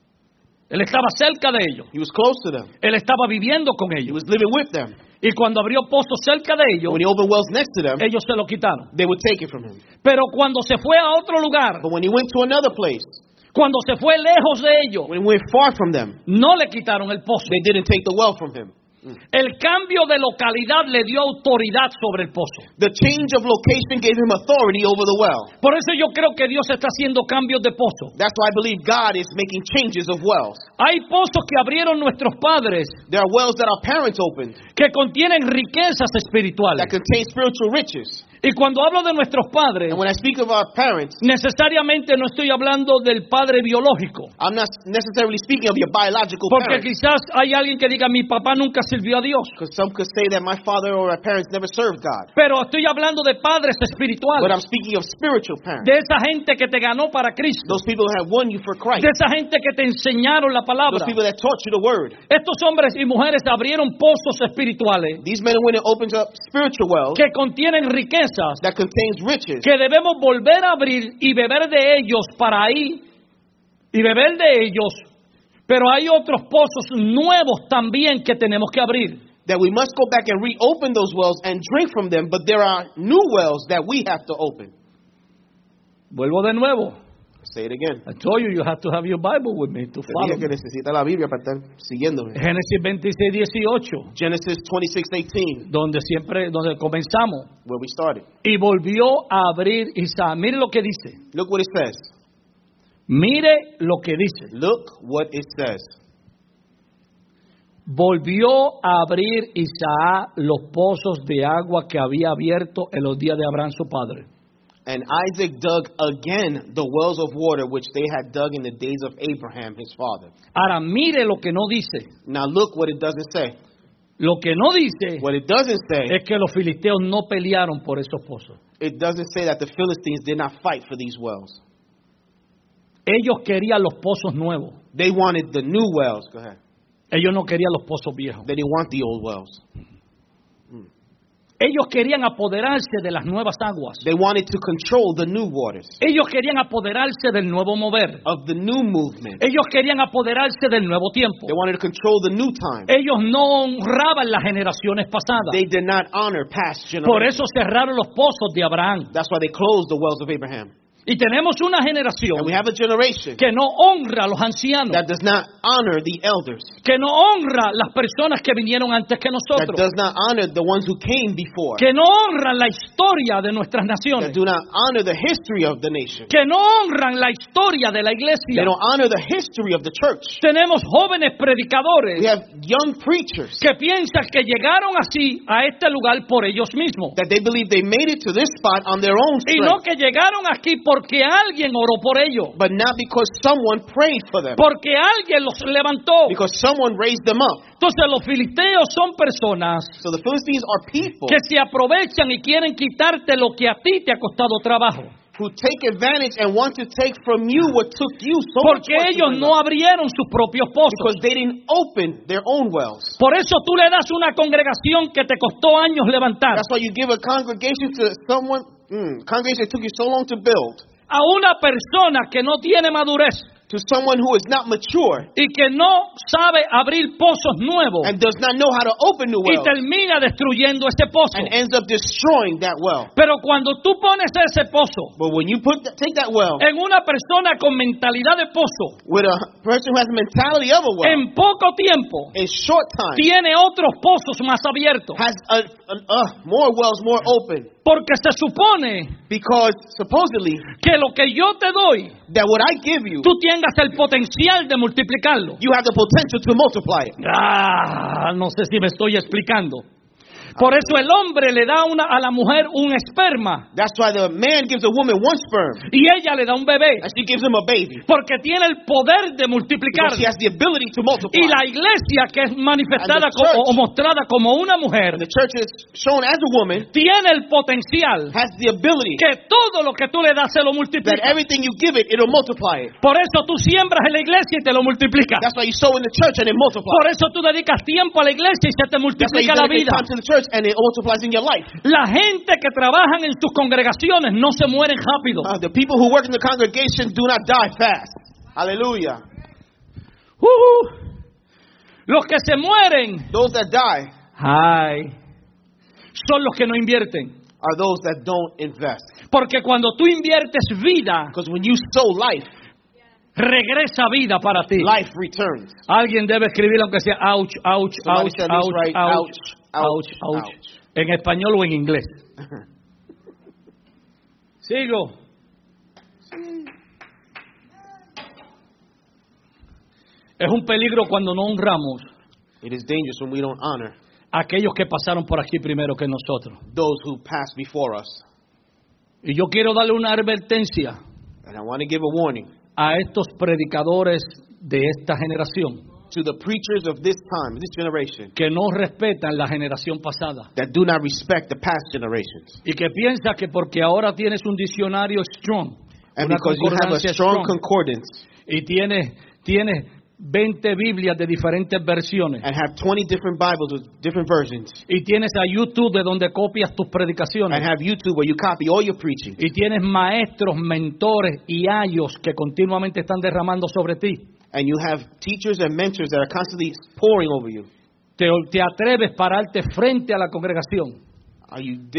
Él estaba cerca de ellos. He was close to them. Él estaba viviendo con He ellos. was living with them. Y cuando abrió pozos cerca de ellos, When he opened wells next to them, ellos se lo quitaron. they would take it from him. Pero cuando se fue a otro lugar, But when he went to another place, cuando se fue lejos de ellos, when he went far from them, no le quitaron el pozo. they didn't take the well from him. El cambio de localidad le dio autoridad sobre el pozo. The change of location gave him authority over the well. Por eso yo creo que Dios está haciendo cambios de pozo. That's why I believe God is making changes of wells. Hay pozos que abrieron nuestros padres There are wells that our parents opened que contienen riquezas espirituales. that contain spiritual riches. Y cuando hablo de nuestros padres, And when I speak of our parents, necesariamente no estoy hablando del padre biológico. I'm not necessarily speaking of your biological Porque parents. quizás hay alguien que diga, mi papá nunca sirvió a Dios. Because some could say that my father or my parents never served God. Pero estoy hablando de padres But espirituales. I'm speaking of spiritual parents. De esa gente que te ganó para Cristo. Those people who have won you for Christ. De esa gente que te enseñaron la palabra. Those people that taught you the word. Estos hombres y mujeres abrieron pozos espirituales These men and women opened up spiritual wells que contienen riquezas that contains riches que debemos volver a abrir y beber de ellos para ahí y beber de ellos, pero hay otros pozos nuevos también que tenemos que abrir. that we must go back and reopen those wells and drink from them, but there are new wells that we have to open. Vuelvo de nuevo. Say it again. I told you have to have your Bible with me to Te follow dije que me. necesita la Biblia para estar siguiéndome. Génesis 26:18, Genesis 26:18, donde comenzamos. where we started. Y volvió a abrir Isaac. Mire lo que dice. Look what it says. Mire lo que dice. Look what it says. Volvió a abrir Isaac los pozos de agua que había abierto en los días de Abraham su padre. And Isaac dug again the wells of water which they had dug in the days of Abraham, his father. Ahora mire lo que no dice. Now look what it doesn't say. Lo que no dice What it doesn't say, es que los filisteos no pelearon por esos pozos. it doesn't say that the Philistines did not fight for these wells. Ellos querían los pozos nuevos. They wanted the new wells. Go ahead. Ellos no querían los pozos viejos. They didn't want the old wells. Ellos querían apoderarse de las nuevas aguas. They wanted to control the new waters, Ellos querían apoderarse del nuevo mover. of the new movement. Ellos querían apoderarse del nuevo tiempo. They wanted to control the new time. Ellos no honraban las generaciones pasadas. They did not honor past Por generations. eso cerraron los pozos de Abraham. That's why they closed the wells of Abraham. Y tenemos una generación And we have a generation que no honra a los ancianos, that does not honor the elders, que no honra las personas que vinieron antes que that nosotros, does not honor the ones who came before, que no honran la historia de nuestras that naciones, do not honor the history of the nation. que no honran la historia de la They iglesia. don't honor the history of the church. Tenemos jóvenes predicadores We have young preachers que piensan que llegaron así a este lugar por ellos mismos. that they believe they made it to this spot on their own Y no strength, que llegaron aquí porque alguien oró por ellos, but not because someone prayed for them, porque alguien los levantó. because someone raised them up. Entonces los filisteos son personas So the Philistines are people que se aprovechan y quieren quitarte lo que a ti te ha costado trabajo. who take advantage and want to take from you what took you so much Porque work to ellos bring no up, abrieron sus propios pozos. because they didn't open their own wells. Por eso tú le das una congregación que te costó años levantar, That's why you give a congregation to someone, congregation that took you so long to build, a una persona que no tiene madurez to someone who is not mature y que no sabe abrir pozos nuevos and does not know how to open new y wells termina destruyendo ese pozo. and ends up destroying that well. Pero cuando tú pones ese pozo But when you take that well en una persona con mentalidad de pozo, with a person who has the mentality of a well, en poco tiempo in short time, tiene otros pozos más abiertos. has more wells more open. Porque se supone Because supposedly que lo que yo te doy, that what I give you, tú tengas el potencial de multiplicarlo. you have the potential to multiply it. No sé si me estoy explicando. Por eso el hombre le da a la mujer un esperma That's why the man gives a woman one sperm y ella le da un bebé. and she gives him a baby. Porque tiene el poder de multiplicar. Because she has the ability to multiply. Y la iglesia, que es manifestada And the church- o mostrada como una mujer, And the church is shown as a woman, tiene el potencial has the ability que todo lo que tú le das se lo that multiplica. everything you give it, it'll multiply it. Por eso tú siembras en la iglesia y te lo multiplica. That's why you sow in the church and it multiplies. Por eso tú dedicas tiempo a la iglesia y se te That's why you multiplica la dedicate vida. time to the church and it multiplies in your life. La gente que trabajan en sus congregaciones no se mueren rápido. The people who work in the congregation do not die fast. Hallelujah. Los que se mueren, Those that die son los que no invierten. are those that don't invest. Porque cuando tú inviertes vida, Because when you sow life, regresa vida para ti. life returns. Alguien debe escribir aunque sea ouch, ouch, Somebody ouch, said this ouch, right, ouch, ouch, ouch, ouch, ouch. en español o en inglés. Sigo. Es un peligro cuando no honramos It is dangerous when we don't honor a aquellos que pasaron por aquí primero que nosotros. those who passed before us. Y yo quiero darle una advertencia And I want to give a warning a estos predicadores de esta generación to the preachers of this time, this generation, que no respetan la generación pasada that do not respect the past generations. y que piensa que porque ahora tienes un diccionario strong, And una because you have a concordancia strong concordance y tienes 20 Biblias de diferentes versiones and have 20 different Bibles with different versions y tienes a YouTube de donde copias tus predicaciones and have YouTube where you copy all your preaching y tienes maestros, mentores y ayos que continuamente están derramando sobre ti, and you have teachers and mentors that are constantly pouring over you. te atreves a pararte frente a la congregación How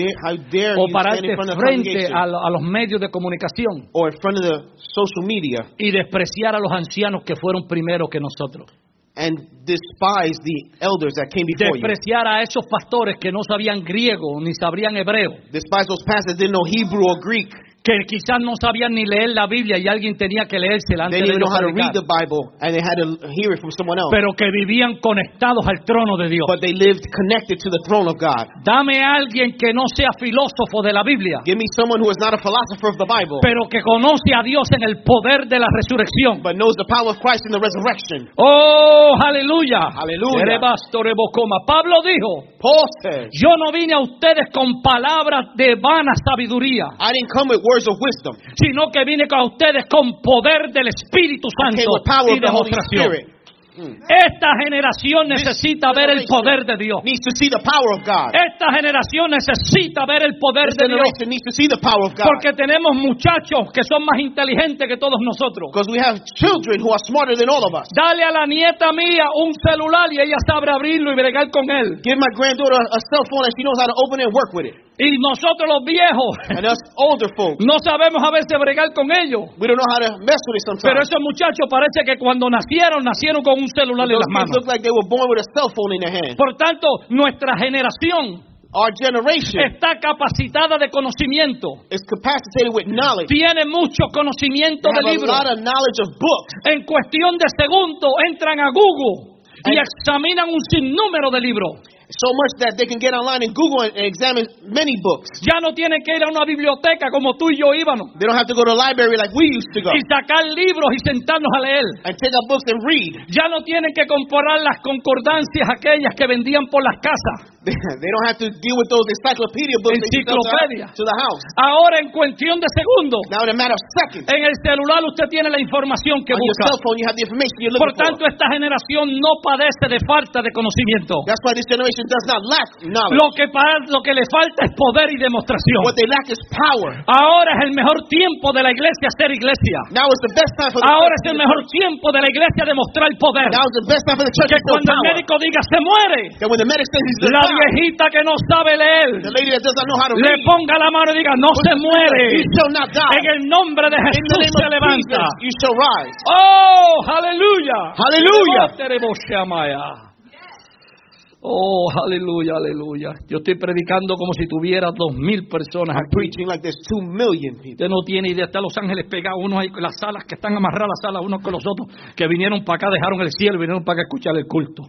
dare o you stand pararte in front of the frente congregation a los medios de comunicación or in front of the social media y despreciar a los ancianos que fueron primero que nosotros, and despise the elders that came before you. despreciar a esos pastores que no sabían griego ni sabrían hebreo, Despise those pastors that didn't know Hebrew or Greek. que quizás no sabían ni leer la Biblia y alguien tenía que leérsela They antes de didn't know how to predicar, read the Bible and they had to hear it from someone else. pero que vivían conectados al trono de Dios. But they lived connected to the throne of God. Dame a alguien que no sea filósofo de la Biblia, Give me someone who is not a philosopher of the Bible, pero que conoce a Dios en el poder de la resurrección. but knows the power of Christ in the resurrection. ¡Oh, aleluya! Aleluya. Erebasto rebocoma. Pablo dijo, Paul says, yo no vine a ustedes con palabras de vana sabiduría, I didn't come with words of wisdom. sino que vine a ustedes con poder del Espíritu I came Santo with power y of the Holy demostración. Spirit. Esta generación necesita ver el poder de Dios. Needs to see the power of God. Esta generación necesita ver el poder This de Dios. generation needs to see the power of God. Porque tenemos muchachos que son más inteligentes que todos nosotros. Because we have children who are smarter than all of us. Dale a la nieta mía un celular y ella sabe abrirlo y bregar con él. Give my granddaughter a cell phone and she knows how to open it and work with it. Y nosotros los viejos And us older folks, no sabemos a veces bregar con ellos. we don't know how to mess with it Pero sometimes. esos muchachos parece que cuando nacieron con un celular en Those las kids manos. look like they were born with a cell phone in their hand. Por tanto, nuestra generación Our generation está capacitada de conocimiento. is capacitated with knowledge. Tiene mucho conocimiento They de have a libros. lot of knowledge of books. En cuestión de segundos entran a Google y examinan un sinnúmero de libros. So much that they can get online and Google and examine many books. Ya no tienen que ir a una biblioteca como tú y yo íbamos They don't have to go to a library like we used to go y sacar libros y sentarnos a leer. and take out books and read. Ya no tienen que comparar las concordancias aquellas que vendían por las casas. They don't have to deal with those encyclopedia books they used to Enciclopedia. to the house. Ahora en cuestión de segundos, Now in a matter of seconds, en el celular usted tiene la información que on your busca. cell phone you have the information you're Por looking tanto, for. esta generación no padece de falta de conocimiento. That's why this generation does not lack knowledge. Lo que le falta es poder y demostración. What they lack is power. Ahora es el mejor tiempo de la iglesia ser iglesia. Now is the best time for the Ahora es church el to mejor be tiempo de la iglesia demostrar el poder. Now is the best time for the church Que to show cuando el power. médico diga se muere, That when the medic says he's la gonna die, viejita que no sabe leer the lady that does not know how to le read, ponga la mano y diga no se muere. he shall not die. En el nombre de In the Jesús name se of levanta. Jesus, you shall rise. Oh, aleluya. Hallelujah. Oh, aleluya, aleluya. Yo estoy predicando como si tuviera 2,000 personas I'm aquí. preaching like there's 2 million people. Usted no tiene idea, está Los Ángeles pegados, unos ahí con las salas que están amarradas las salas unos con los otros, que vinieron para acá, dejaron el cielo, vinieron para acá a escuchar el culto.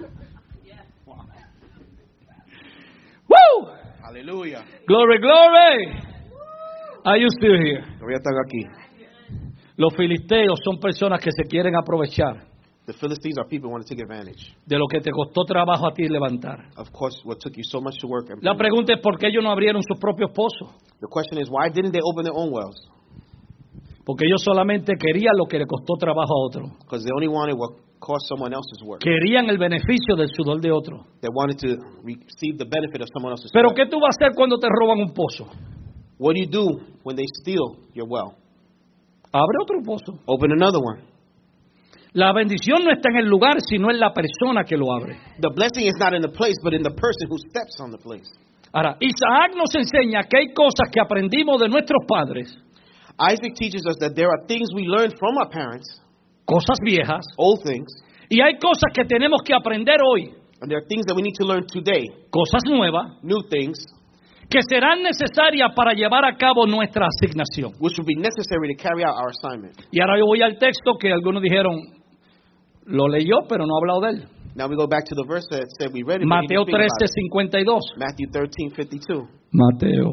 ¡Woo! Hallelujah. Glory, glory. Are you still here? Todavía están aquí. Los filisteos son personas que se quieren aprovechar The Philistines are people who want to take advantage. de lo que te costó trabajo a ti levantar. Of course, what took you so much to work. La pregunta es por qué ellos no abrieron sus propios pozos. The question is, why didn't they open their own wells? Porque ellos solamente querían lo que le costó trabajo a otro. Because they only wanted what cost someone else's work. Querían el beneficio del sudor de otro. They wanted to receive the benefit of someone else's Pero work. ¿qué tú vas a hacer cuando te roban un pozo? What do you do when they steal your well? Abre otro pozo. Open another one. La bendición no está en el lugar, sino en la persona que lo abre. The blessing is not in the place, but in the person who steps on the place. Ahora, Isaac nos enseña que hay cosas que aprendimos de nuestros padres, Isaac teaches us that there are things we learned from our parents, cosas viejas, old things, y hay cosas que tenemos que aprender hoy, and there are things that we need to learn today, cosas nuevas, new things, que serán necesarias para llevar a cabo nuestra asignación. which will be necessary to carry out our assignment. Y ahora yo voy al texto que algunos dijeron, lo leyó, pero no ha hablado de él. Now we go back to the verse that said we read it. but we Mateo didn't think about it. 13:52. Matthew 13:52. Mateo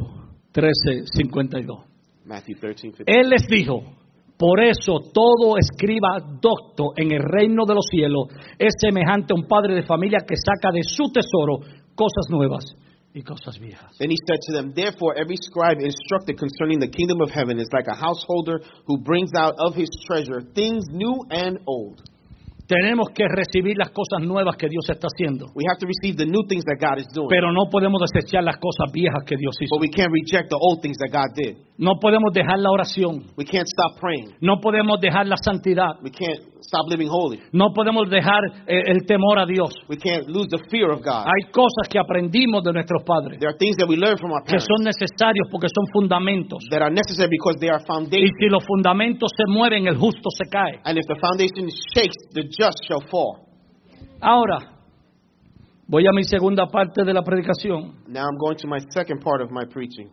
13:52. Matthew 13:52. Él les dijo, por eso todo escriba docto en el reino de los cielos es semejante a un padre de familia que saca de su tesoro cosas nuevas y cosas viejas. Then he said to them, therefore every scribe instructed concerning the kingdom of heaven is like a householder who brings out of his treasure things new and old. Tenemos que recibir las cosas nuevas que Dios está haciendo, We have to receive the new things that God is doing. pero no podemos desechar las cosas viejas que Dios hizo. But we can't reject the old things that God did. No podemos dejar la oración, We can't stop praying. no podemos dejar la santidad, We can't stop living holy. no podemos dejar el temor a Dios. We can't lose the fear of God. Hay cosas que aprendimos de nuestros padres There are things that we learn from our que parents son necesarios porque son fundamentos. that are necessary because they are Y foundation. si los fundamentos se mueven, el justo se cae. And if the foundation shakes, the just shall fall. Ahora, voy a mi segunda parte de la predicación. Now I'm going to my second part of my preaching.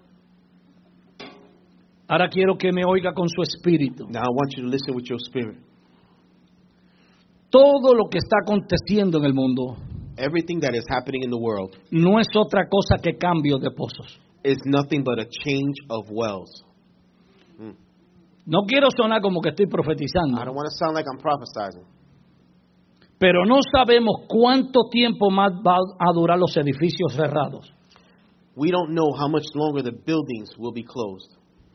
Ahora quiero que me oiga con su espíritu. Now I want you to listen with your spirit. Todo lo que está aconteciendo en el mundo Everything that is happening in the world no es otra cosa que cambio de pozos. is nothing but a change of wells. No quiero sonar como que estoy I profetizando, don't want to sound like I'm prophesying, pero no sabemos cuánto tiempo más va a durar los edificios cerrados. we don't know how much longer the buildings will be closed.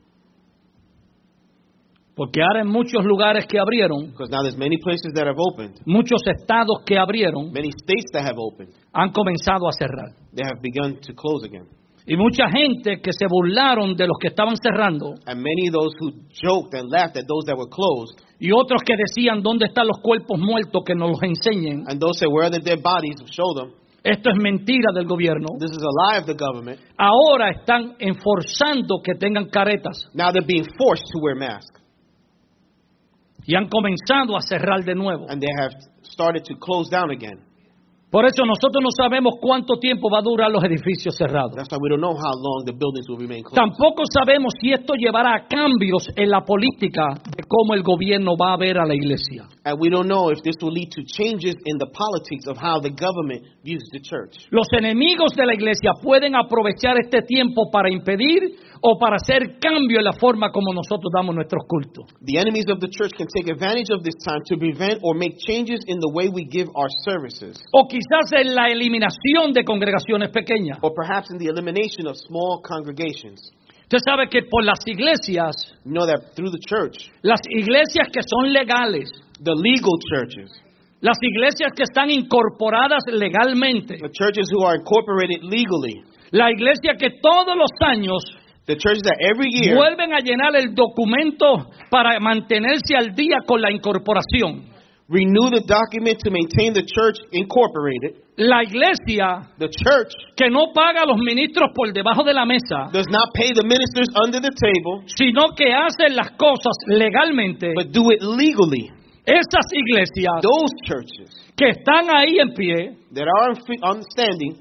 Porque ahora en muchos lugares que abrieron, Because now there's many places that have opened, muchos estados que abrieron, many states that have opened, han comenzado a cerrar. they have begun to close again. Y mucha gente que se burlaron de los que estaban cerrando, And many of those who joked and laughed at those that were closed, y otros que decían, ¿dónde están los cuerpos muertos que nos los enseñen? and those said, where are the dead bodies? Show them. Esto es mentira del gobierno. This is a lie of the government. Ahora están enforzando que tengan caretas Now they're being forced to wear masks. y han comenzado a cerrar de nuevo. And they have started to close down again. Por eso nosotros no sabemos cuánto tiempo va a durar los edificios cerrados. That's why we don't know how long the buildings will remain closed. Tampoco sabemos si esto llevará a cambios en la política de cómo el gobierno va a ver a la iglesia. And we don't know if this will lead to changes in the politics of how the government views the church. Los enemigos de la iglesia pueden aprovechar este tiempo para impedir o para hacer cambio en la forma como nosotros damos nuestros cultos. The enemies of the church can take advantage of this time to prevent or make changes in the way we give our services, O quizás en la eliminación de congregaciones pequeñas. or perhaps in the elimination of small congregations. Usted sabe que por las iglesias, You know that through the church, las iglesias que son legales, the legal churches, las iglesias que están incorporadas legalmente, the churches who are incorporated legally, la iglesia que todos los años the churches that every year vuelven a llenar el documento para mantenerse al día con la incorporación. renew the document to maintain the church incorporated, La iglesia the church que no paga a los ministros por debajo de la mesa, does not pay the ministers under the table, sino que hace las cosas legalmente, but do it legally. Esas iglesias those churches que están ahí en pie that are on standing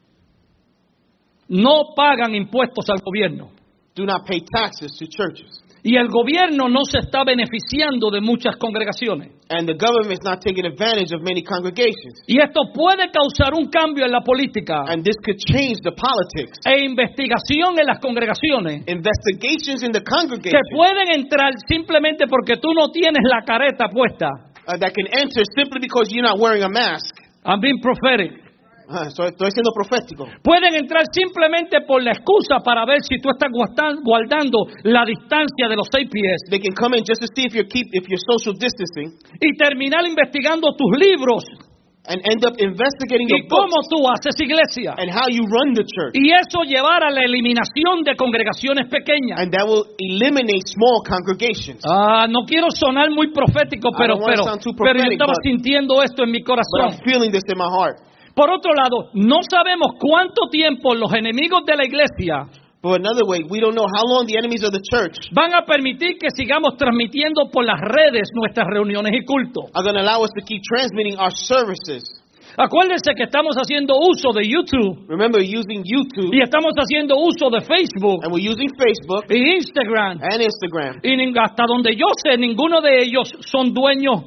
no pagan impuestos al gobierno. do not pay taxes to churches. Y el gobierno no se está beneficiando de muchas congregaciones. And the government is not taking advantage of many congregations. Y esto puede causar un cambio en la política And this could change the politics. e investigación en las congregaciones Investigations in the que congregation pueden entrar simplemente porque tú no tienes la careta puesta. that can enter simply because you're not wearing a mask. I'm being prophetic. Estoy siendo profético. Pueden entrar simplemente por la excusa para ver si tú estás guardando la distancia de los 6 pies They can come in just to see if you're social distancing y terminar investigando tus libros and end up investigating your y cómo books tú haces iglesia. and how you run the church. Y eso llevar a la eliminación de congregaciones pequeñas. And that will eliminate small congregations. No quiero sonar muy profético, pero don't wanna sound too yo prophetic, estaba but- sintiendo esto en mi But corazón. I'm feeling this in my heart. Por otro lado, no sabemos cuánto tiempo los enemigos de la iglesia But another way, we don't know how long the enemies of the church van a permitir que sigamos transmitiendo por las redes nuestras reuniones y cultos. are going to allow us to keep transmitting our services. Acuérdense que estamos haciendo uso de YouTube Remember, using YouTube, y estamos haciendo uso de Facebook and we're using Facebook y Instagram. and Instagram. Y hasta donde yo sé, ninguno de ellos son dueños.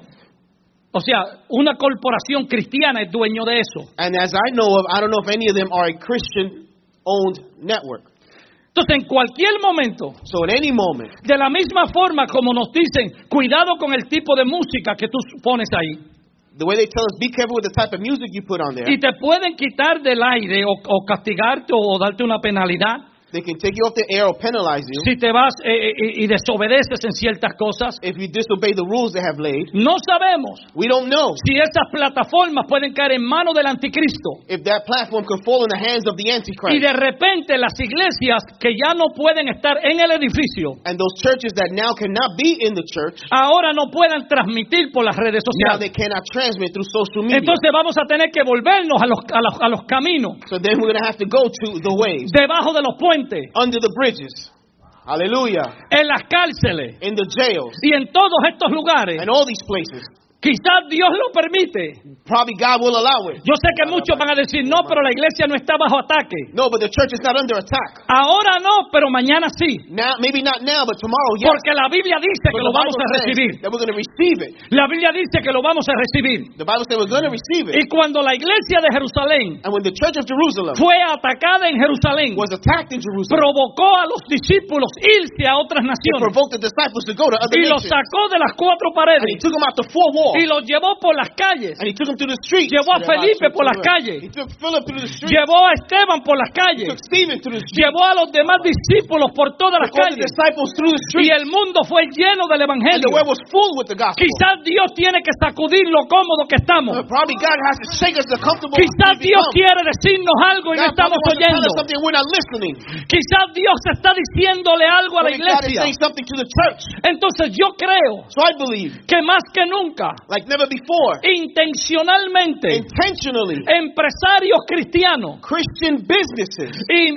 O sea, una corporación cristiana es dueño de eso. And as I know of, I don't know if any of them are a Christian-owned network. Entonces, en cualquier momento, So at any moment, de la misma forma como nos dicen, cuidado con el tipo de música que tú pones ahí. the way they tell us, be careful with the type of music you put on there. Y te pueden quitar del aire o castigarte o darte una penalidad. They can take you off the air or penalize you Si te vas y desobedeces en ciertas cosas. if you disobey the rules they have laid. No sabemos We don't know si esas plataformas pueden caer en manos del anticristo. if that platform could fall in the hands of the Y Antichrist. de repente las iglesias que ya no pueden estar en el edificio, And those churches that now cannot be in the church, ahora no puedan transmitir por las redes now they sociales. cannot transmit through social media. Entonces vamos a tener que volvernos a los caminos, So then we're going to have to go to the ways, debajo de los puentes, under the bridges. Hallelujah. en las cárceles In the jails y en todos estos lugares. and all these places. Quizás Dios lo permite. Probably God will allow it. Yo sé que muchos van a decir, no, pero la iglesia no está bajo ataque. No, but the church is not under attack. Ahora no, pero mañana sí. Now, maybe not now, but tomorrow, yes. Porque la Biblia dice But que lo the vamos Bible a says recibir. that we're going to receive it. La Biblia dice que lo vamos a recibir. The Bible says we're going to receive it. Y cuando la iglesia de Jerusalén And when the church of Jerusalem fue atacada en Jerusalén, was attacked in Jerusalem, provocó a los discípulos irse a otras it naciones provoked the disciples to go to other y los nations. sacó de las 4 And he paredes took them out the four walls. y los llevó por las calles, And he took them to the streets. llevó a Felipe por las calles, He took Philip through the streets. llevó a Esteban por las He calles, took Stephen through the streets. llevó a los demás discípulos por todas las Took all the calles disciples through the y streets. el mundo fue lleno del And evangelio. the way was full with the gospel. Quizás Dios tiene que sacudir lo cómodo que estamos. Probably God has to shake us to comfortable Quizás we Dios become. quiere decirnos algo y no God estamos probably wants to tell oyendo. us something we're not listening. Quizás Dios está diciéndole algo a la Maybe God is iglesia. saying something to the church. Entonces yo creo So I believe, que más que nunca, like never before, intencionalmente, intentionally, empresarios cristianos, Christian businesses,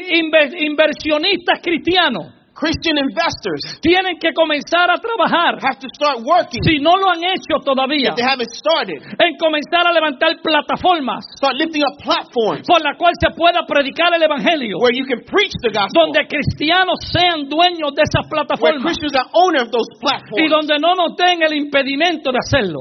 inversionistas cristianos, Christian investors tienen que comenzar a trabajar, have to start working si no lo han hecho todavía, if they haven't started. en comenzar a levantar plataformas Start lifting up platforms por la cual se pueda predicar el evangelio, where you can preach the gospel, donde cristianos sean dueños de esas where plataformas Christians are owner of those y platforms. donde no nos den el impedimento de hacerlo.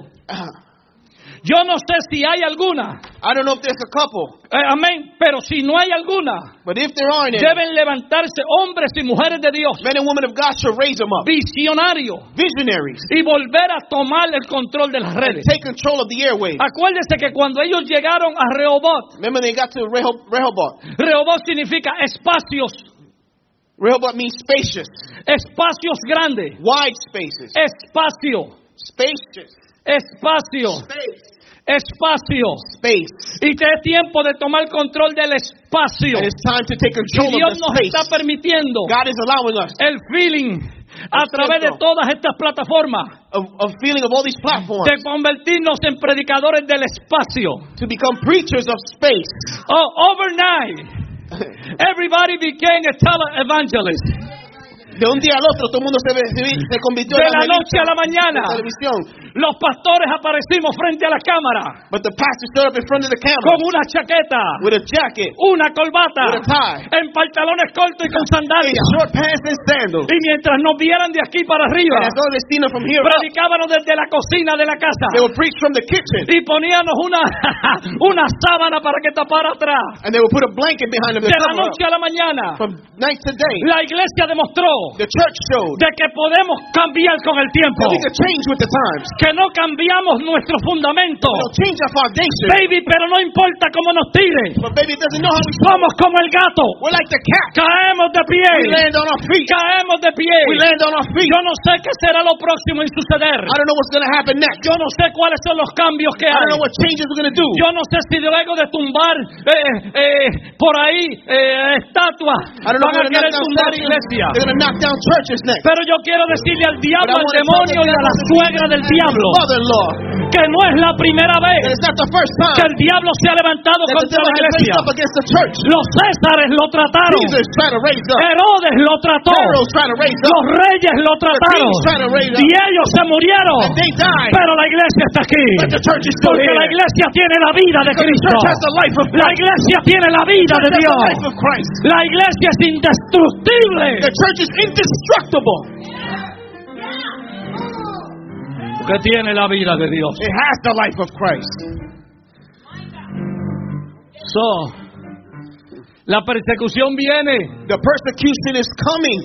Yo no sé si hay alguna, I don't know if there's a couple, amén, pero si no hay alguna, but if there aren't any, deben levantarse hombres y mujeres de Dios, men and women of God should raise them up, visionarios, visionaries, y volver a tomar el control de las and redes. take control of the airwaves. Acuérdense que cuando ellos llegaron a Rehoboth, Remember they got to Rehoboth. Rehoboth significa espacios, Rehoboth means spacious, espacios grandes, wide spaces, espacio, spacious, espacio, space, espacio. space. Y que es tiempo de tomar control del espacio. And it's time to take Y control Dios of the nos space. está permitiendo God is allowing us el feeling a través de todas estas plataformas a feeling of all these platforms de convertirnos en predicadores del espacio. to become preachers of space. Oh, overnight, everybody became a tele-evangelist. De un día al otro todo el mundo se convirtió De en la noche a la evangelista mañana, de televisión. los pastores aparecimos frente a la cámara But the pastor stood up in front of the camera con una chaqueta, with a jacket, una corbata, with a tie, en pantalones cortos y con in sandalias. short pants and sandals. Y mientras nos vieran de aquí para arriba, And as though they seen him from here up, predicábamos desde la cocina de la casa they would preach from the kitchen. y poníamos una sábana para que tapara atrás. And they would put a blanket behind them to De la cover up. noche a la mañana, From night to day, la iglesia demostró the church showed de que podemos cambiar con el tiempo, that we could change with the times. que no cambiamos nuestro fundamento. We don't change our foundation. Baby, pero no importa cómo nos tire, But baby, it doesn't know how we somos como el gato, We're like the cat. caemos de pie, We land on our feet. caemos de pie. We land on our feet. Yo no sé qué será lo próximo en suceder. I don't know what's going to happen next. Yo no sé cuáles son los cambios que I don't hay. know what changes we're going to do. Yo no sé si luego de tumbar por ahí estatuas I don't know van a if they're querer going to tumbar knock down iglesias. They're going to knock down churches next. Pero yo quiero decirle al diablo, But I al want to demonio y a la suegra del diablo mother-in-law que no es la primera that vez it's not the first que time el diablo se ha levantado that the contra devil la has raised iglesia. up against the church. Los Césares lo trataron, Jesus tried to raise up. Herodes lo trató, Pharaoh's trying to raise los up. reyes lo trataron kings trying to raise up. y ellos se murieron. And they died. Pero la iglesia está aquí. But the church is still Porque here. la iglesia tiene la vida de Because the Cristo. church has the life of La Christ. iglesia tiene la vida de The church has Dios. the life of Christ. La iglesia es indestructible. The church is indestructible. Que tiene la vida de Dios. It has the life of Christ. So, la persecución viene. The persecution is coming.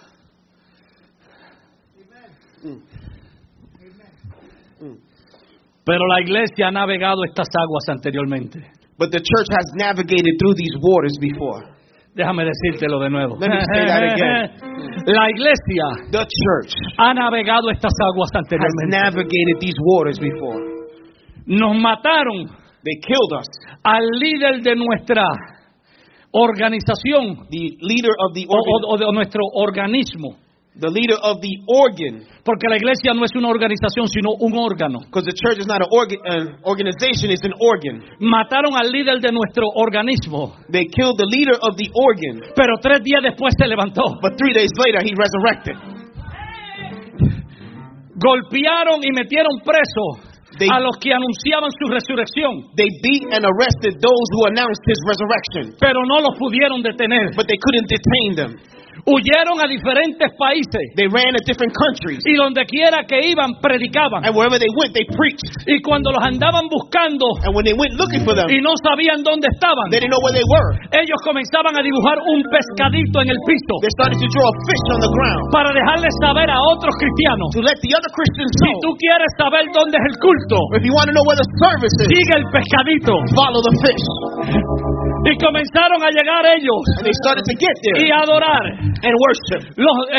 Pero la iglesia ha navegado estas aguas anteriormente. But the church has navigated through these waters before. Déjame decírtelo de nuevo. Let me say that again. La iglesia The church ha navegado estas aguas has anteriormente. navigated these waters before. Nos mataron They killed us. al líder de nuestra organización The leader of the o de nuestro organismo. the leader of the organ, Porque la iglesia no es una organización, sino un órgano. because the church is not an organization, it's an organ. Mataron al líder de nuestro organismo, They killed the leader of the organ, pero 3 días después se levantó. but 3 days later he resurrected. Golpearon y metieron preso They- a los que anunciaban su resurrección, They beat and arrested those who announced his resurrection, pero no los pudieron detener. but they couldn't detain them. Huyeron a diferentes países They ran to different countries, y donde quiera que iban predicaban. and wherever they went, they preached. Y cuando los andaban buscando And when they went looking for them, y no sabían dónde estaban, they didn't know where they were. ellos comenzaban a dibujar un pescadito en el piso They started to draw a fish on the ground para dejarles saber a otros cristianos. to let the other Christians Si know. tú quieres saber dónde es el culto, If you want to know where the service is, sigue el pescadito. follow the fish. Y comenzaron a llegar ellos And they started to get there y a adorar. and worship.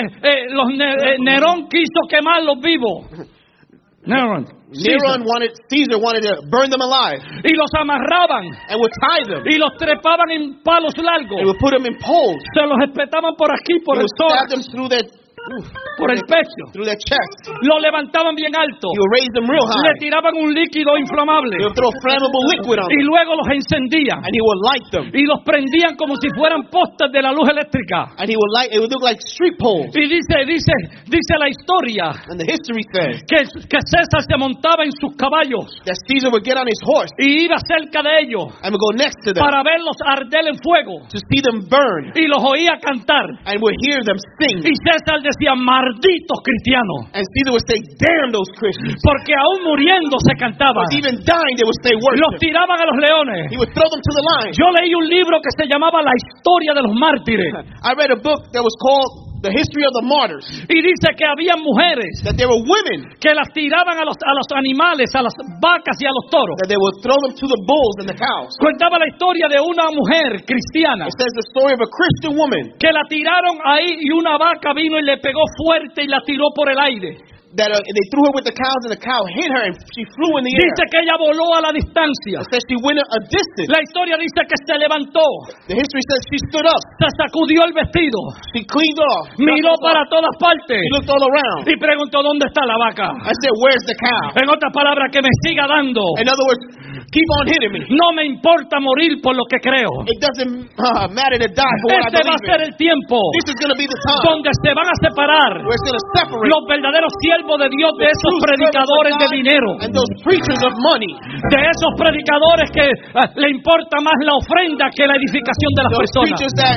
Nerón quiso quemarlos vivos. Nerón. Caesar wanted to burn them alive Y los amarraban and would tie them. y los trepaban en palos largos. They would put them in poles. Se los espetaban por aquí, por They el would stab tórax, them por el pecho. through their chest. Lo levantaban bien alto. He would raise them real Le high. tiraban un líquido inflamable He would throw flammable liquid on y them, luego los encendían and he would light them. y los prendían como si fueran postes de la luz eléctrica. And he would light. It would look like street poles. Y dice la historia And the history says que César se montaba en sus caballos that Caesar would get on his horse y iba cerca de ellos and would go next to them para verlos arder en fuego to see them burn, y los oía cantar. and would hear them sing. Y César decía, malditos cristianos, And Caesar would say, "Damn those Christians!" porque aún muriendo se cantaban. But even dying, they would stay Los worship. tiraban a los leones. He would throw them to the lions. Yo leí un libro que se llamaba La historia de los mártires I read a book that was called The History of the Martyrs. y dice que había mujeres That there were women que las tiraban a los animales, a las vacas y a los toros. that they would throw them to the bulls and the cows. Contaba la historia de una mujer cristiana It says the story of a Christian woman que la tiraron ahí y una vaca vino y le pegó fuerte y la tiró por el aire. that they threw her with the cows and the cow hit her and she flew in the air. Dice que ella voló a la distancia. It says she went a distance. La historia dice que se levantó, The history says she stood up. se sacudió el vestido, She cleaned off. miró para todas partes She looked all around. y preguntó dónde está la vaca. I said, where's the cow? En otras palabras, que me siga dando. In other words, keep on hitting me. No me importa morir por lo que creo. It doesn't matter to die for what I Este va a ser believe in. el tiempo This is going to be the time donde se van a separar where it's going to separate los verdaderos siervos de Dios de esos true servants of predicadores de God dinero, and those preachers of money. de esos predicadores que le importa más la ofrenda que la edificación de las Those personas. preachers that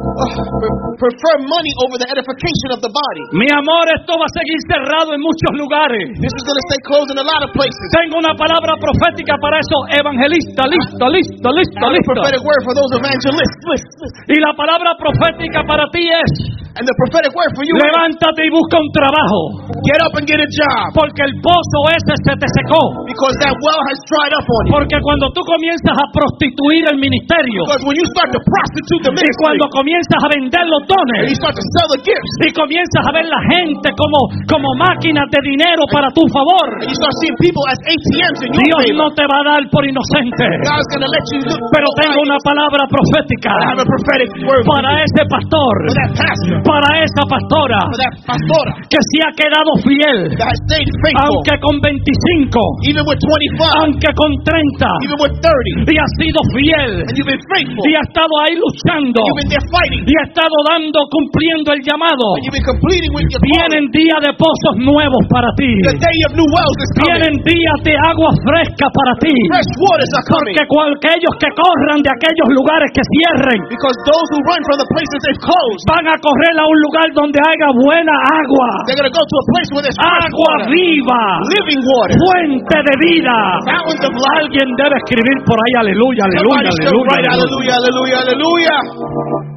prefer money over the edification of the body. Mi amor, esto va a seguir cerrado en muchos lugares. This is going to stay closed in a lot of places. Tengo una palabra profética para esos evangelistas. Listo. I have a prophetic word for those evangelists. Y la palabra profética para ti es: And the prophetic word for you is, levántate y busca un trabajo, get up and get a job. porque el pozo ese se te secó. Because that well has dried up on you. Porque cuando tú comienzas a prostituir el ministerio, Because when you start to prostitute the y ministry, cuando comienzas a vender los and dones, you start to sell the gifts, y comienzas a ver la gente como máquinas de dinero para tu favor, and you start seeing people as ATMs in your Dios favor, no te va a dar por inocente. God's going to let you look. Pero tengo una palabra profética I have a prophetic word for para ese pastor, that pastor, para esa pastora, for that pastora que se ha quedado fiel, that has stayed faithful, aunque con 25, even with 25, aunque con 30, even with 30, y ha sido fiel, and you've been faithful, y ha estado ahí luchando, you've been there fighting, y ha estado cumpliendo el llamado. and you've been completing with your calling. Vienen días de pozos nuevos para ti. The day of new wells is coming. Vienen días de agua fresca para ti. Fresh waters are coming. Porque aquellos que corran de aquellos lugares que cierren, Because those who run from the places they've closed, van a correr a un lugar donde haya buena agua. they're going to go to a place where there's fresh Agua water, viva. living water, Fuente de vida. fountains of life. Alguien debe escribir por ahí, aleluya, aleluya, Somebody should write aleluya. hallelujah, hallelujah, hallelujah.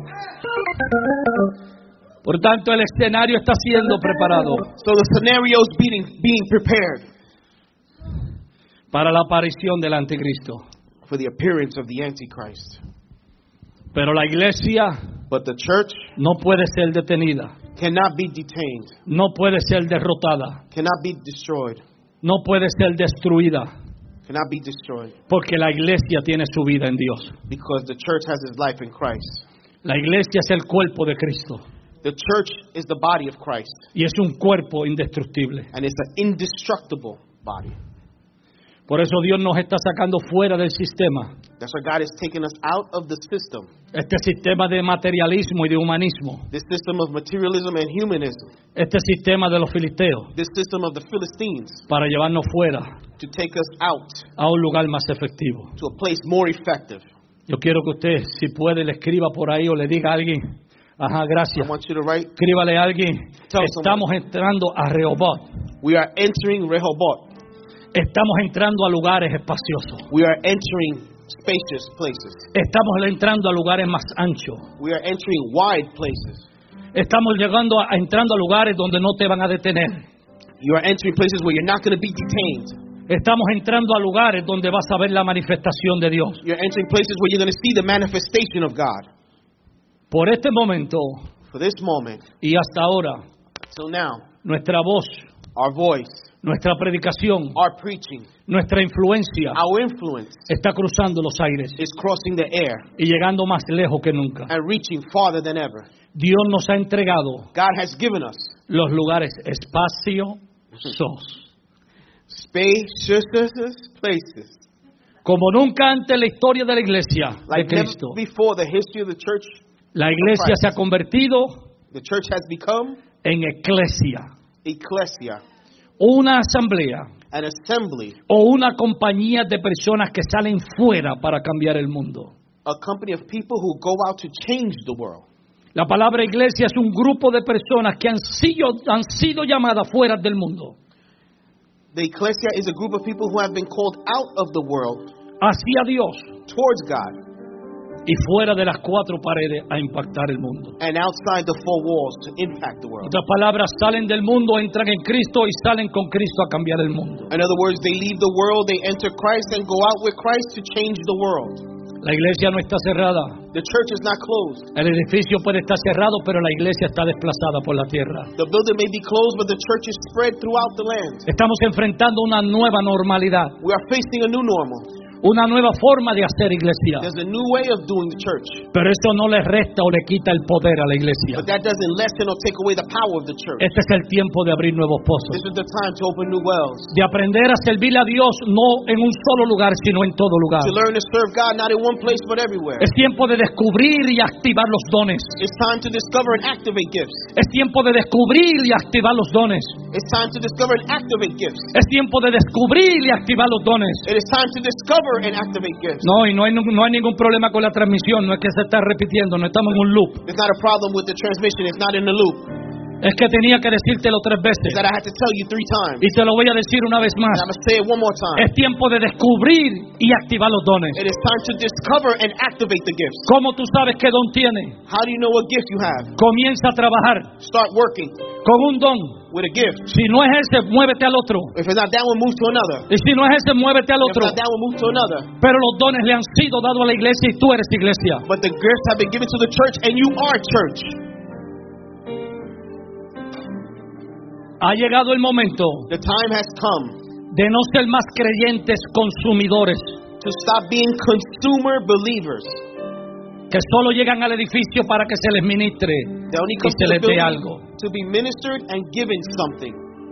Por tanto, el escenario está siendo preparado So the scenario is being prepared para la aparición del anticristo. for the appearance of the Antichrist. Pero la iglesia But the church no puede ser detenida, cannot be detained, no puede ser derrotada, cannot be destroyed, no puede ser destruida, cannot be destroyed, porque la iglesia tiene su vida en Dios. because the church has its life in Christ. La iglesia es el cuerpo de Cristo The church is the body of Christ, y es un cuerpo indestructible. and it's an indestructible body. Por eso Dios nos está sacando fuera del sistema, That's why God is taking us out of the system, este sistema de materialismo y de humanismo, this system of materialism and humanism, este sistema de los filisteos, this system of the Philistines, para llevarnos fuera to take us out a un lugar más efectivo. to a place more effective. Yo quiero que usted, si puede, le escriba por ahí o le diga a alguien, ajá, I gracias, want you to write, escríbale a alguien, Tell estamos entrando a Rehoboth, we are entering Rehoboth. estamos entrando a lugares espaciosos, We are entering spacious places. estamos entrando a lugares más anchos, We are entering wide places. estamos entrando a lugares donde no te van a detener, You are entering places where you're not going to be detained. estamos entrando a lugares donde vas a ver la manifestación de Dios. You're entering places where you're going to see the manifestation of God. Por este momento For this moment, y hasta ahora, till now, nuestra voz, our voice, nuestra predicación, our preaching, nuestra influencia our influence está cruzando los aires is crossing the air y llegando más lejos que nunca. and reaching farther than ever. Dios nos ha entregado God has given us los lugares espaciosos, spacious places como nunca antes en la historia de la iglesia de like never Cristo. before the history of the church. La iglesia se ha convertido The church has become en eclesia, ecclesia, una asamblea an assembly, o una compañía de personas que salen fuera para cambiar el mundo. a company of people who go out to change the world. La palabra iglesia es un grupo de personas que han sido llamadas fuera del mundo, The ecclesia is a group of people who have been called out of the world hacia Dios towards God y fuera de las cuatro paredes a impactar el mundo. and outside the four walls to impact the world. En otras palabras, salen del mundo, entran en Cristo y salen con Cristo a cambiar el mundo. In other words, they leave the world, they enter Christ and go out with Christ to change the world. La iglesia no está cerrada. The church is not closed. El edificio puede estar cerrado, pero la iglesia está desplazada por la tierra. The building may be closed, but the church is spread throughout the land. Estamos enfrentando una nueva normalidad, We are facing a new normal. una nueva forma de hacer iglesia. There's a new way of doing the church. Pero eso no le resta o le quita el poder a la iglesia. But that doesn't lessen or take away the power of the church. Este es el tiempo de abrir nuevos pozos, This is the time to open new wells. de aprender a servirle a Dios no en un solo lugar, sino en todo lugar. To learn to serve God not in one place but everywhere. Es tiempo de descubrir y activar los dones. It's time to discover and activate gifts. Es tiempo de descubrir y activar los dones. It's time to discover and activate gifts. Es tiempo de descubrir y activar los dones. It is time to discover and activate gifts. No, y no hay ningún problema con la transmisión, no es que se está repitiendo, no estamos en un loop. There's not a problem with the transmission. It's not in the loop. Es que tenía que decírtelo 3 veces. It's that I had to tell you 3 times. Y te lo voy a decir una vez más. And I'm going to say it one more time. Es tiempo de descubrir y activar los dones. It is time to discover and activate the gifts. ¿Cómo tú sabes qué don tienes? How do you know what gift you have? Comienza a trabajar Start working con un don. with a gift. Si no es ese, muévete al otro. If it's not that one, move to another. Y si no es ese, muévete al If it's otro. not that one, move to another. Pero los dones le han sido dados a la iglesia y tú eres iglesia. But the gifts have been given to the church, and you are church. Ha llegado el momento The time has come de no ser más creyentes consumidores, to stop being consumer believers. que solo llegan al edificio para que se les ministre They only y come se to the les dé building algo. to be ministered and given something.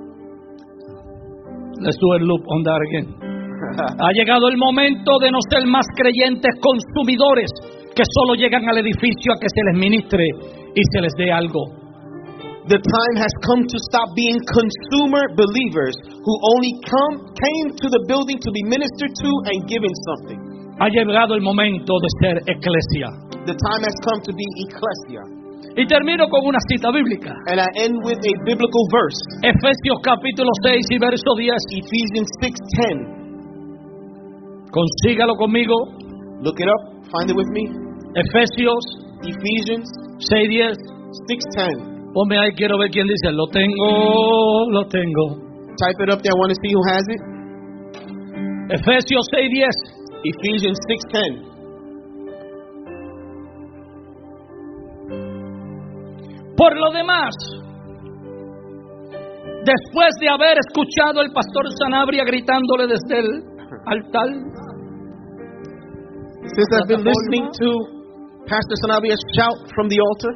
Let's do a loop on that again. Ha llegado el momento de no ser más creyentes consumidores, que solo llegan al edificio a que se les ministre y se les dé algo. The time has come to stop being consumer believers who only came to the building to be ministered to and given something. Ha llegado el momento de ser eclesia. The time has come to be ecclesia. Y termino con una cita bíblica. And I end with a biblical verse. Efesios capítulo 6 y verso 10. Ephesians 6:10. Consígalo conmigo. Look it up. Find it with me. Efesios Ephesians 6:10. 6:10. Ponme ahí, quiero ver quién dice. Lo tengo. Type it up there. I want to see who has it. Efesios 6:10. Ephesians 6:10. Por lo demás, después de haber escuchado el pastor Sanabria gritándole desde el altar, Since I've been listening to Pastor Sanabia's shout from the altar,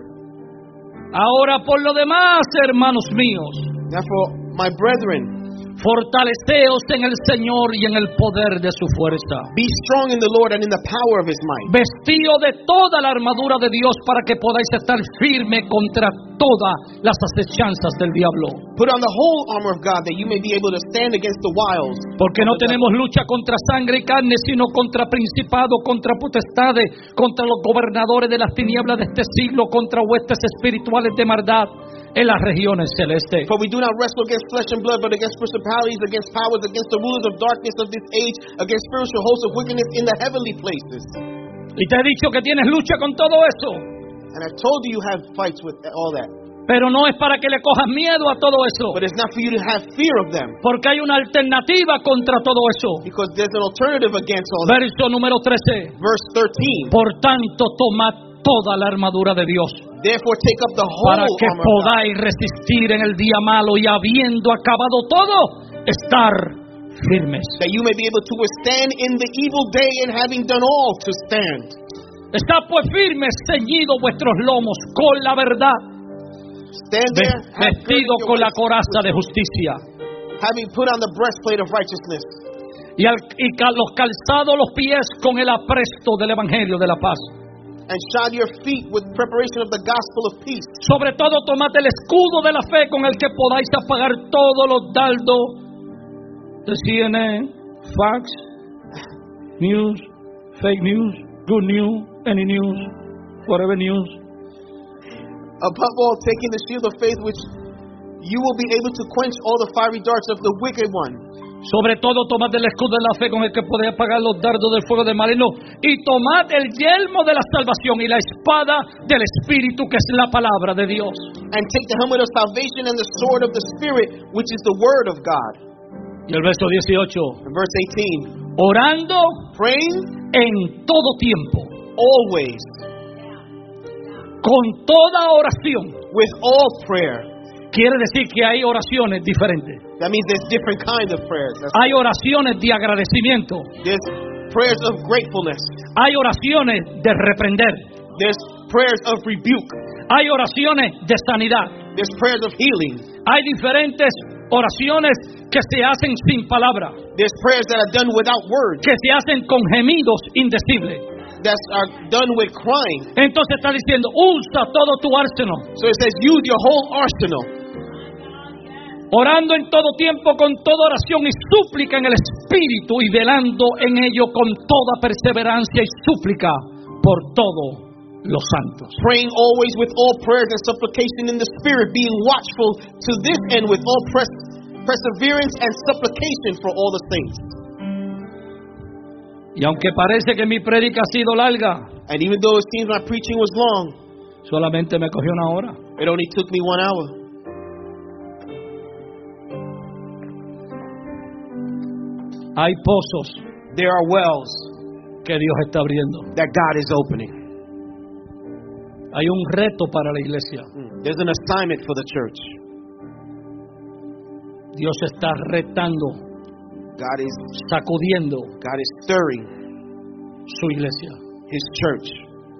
ahora por lo demás, hermanos míos, therefore, my brethren, fortaleceos en el Señor y en el poder de su fuerza. be strong in the Lord and in the power of His might. Vestíos de toda la armadura de Dios para que podáis estar firme contra todas las acechanzas del diablo. Put on the whole armor of God that you may be able to stand against the wiles. Porque no tenemos lucha contra sangre y carne, sino contra principados, contra potestades, contra los gobernadores de las tinieblas de este siglo, contra huestes espirituales de maldad en las regiones celestes. For we do not wrestle against flesh and blood, but against principalities, against powers, against the rulers of darkness of this age, against spiritual hosts of wickedness in the heavenly places. Y te he dicho que tienes lucha con todo eso, And I've told you have fights with all that. pero no es para que le cojas miedo a todo eso, But it's not for you to have fear of them. porque hay una alternativa contra todo eso. Because there's an alternative against all that. Verso número 13. Verse 13. Por tanto, tomad toda la armadura de Dios, Therefore take up the whole para que armor of God, podáis resistir en el día malo y habiendo acabado todo, estar firmes. that you may be able to withstand in the evil day, and having done all, to stand. Estad pues firmes, ceñidos vuestros lomos con la verdad, Stand there, have girded vestidos your con la waist, coraza de justicia having put on the breastplate of righteousness, y los calzados los pies con el apresto del evangelio de la paz. and shod your feet with preparation of the gospel of peace. Sobre todo tomad el escudo de la fe con el que podáis apagar todos los dardos de CNN, Fox, News, fake news, good news, any news, whatever news. Above all, taking the shield of faith, which you will be able to quench all the fiery darts of the wicked one. Sobre todo tomad el escudo de la fe con el que podéis apagar los dardos del fuego del maligno, y tomad el yelmo de la salvación y la espada del Espíritu, que es la palabra de Dios. And take the helmet of salvation and the sword of the Spirit, which is the word of God. Y el verso 18, And verse 18. orando Praying en todo tiempo, always con toda oración. with all prayer. Quiere decir que hay oraciones diferentes. That means there's different kinds of prayers. Hay oraciones de agradecimiento. There's prayers of gratefulness. Hay oraciones de reprender. There's prayers of rebuke. Hay oraciones de sanidad. There's prayers of healing. Hay diferentes oraciones que se hacen sin palabra, There's prayers that are done without words, que se hacen con gemidos indecibles. that are done with crying. Entonces está diciendo, usa todo tu arsenal, So it says, use your whole arsenal, orando en todo tiempo con toda oración y súplica en el Espíritu y velando en ello con toda perseverancia y súplica por todos los santos. praying always with all prayers and supplication in the Spirit, being watchful to this end with all perseverance and supplication for all the saints. Y aunque parece que mi prédica ha sido larga, And even though it seems my preaching was long, solamente me cogió una hora. it only took me 1 hour. Hay pozos There are wells que Dios está abriendo. that God is opening. Hay un reto para la iglesia. There's an assignment for the church. Dios está retando, God is sacudiendo stirring su iglesia. His church.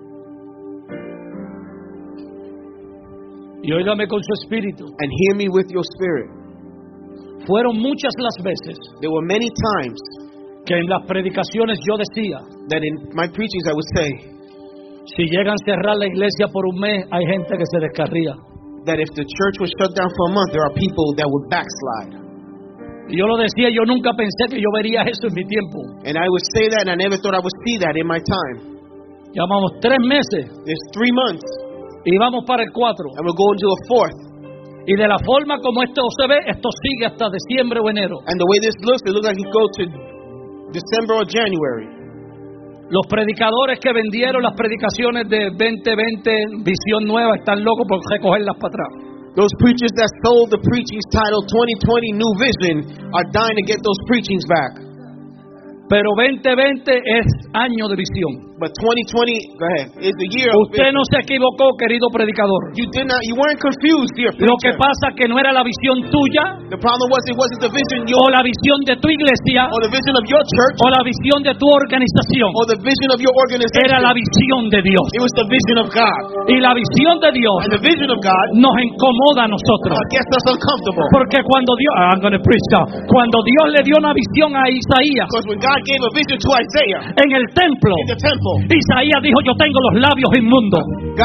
Y óigame con su espíritu. And hear me with your spirit. Fueron muchas las veces There were many times que en las predicaciones yo decía, that in my preachings I would say si llegan a cerrar la iglesia por un mes, hay gente que se descarría. that if the church was shut down for a month, there are people that would backslide. Y yo lo decía, yo nunca pensé que yo vería eso en mi tiempo. And I would say that, and I never thought I would see that in my time. Llevamos 3 meses There's 3 months, y vamos para el 4. and we're going to a 4th. Y de la forma como esto se ve, esto sigue hasta diciembre o enero. And the way this looks, it looks like it goes to December or January. Los predicadores que vendieron las predicaciones de 2020, Visión Nueva, están locos por recogerlas para atrás. Those preachers that sold the preachings titled 2020 New Vision are dying to get those preachings back. Pero 2020 es año de visión. But 2020, go ahead, is the year of Usted vision. no se equivocó, querido predicador. You weren't confused, dear Lo que preacher. pasa que no era la visión tuya, The problem was it wasn't the vision o la visión de tu iglesia, or the vision of your church o la visión de tu organización. or the vision of your organization. Era la visión de Dios. It was the vision of God. Y la visión de Dios And the vision of God nos incomoda a nosotros. gets us uncomfortable. Porque cuando Dios, I'm gonna preach now. Cuando Dios le dio una visión a Isaías Because when God gave a vision to Isaiah en el templo, in the temple, Isaías dijo, yo tengo los labios inmundos.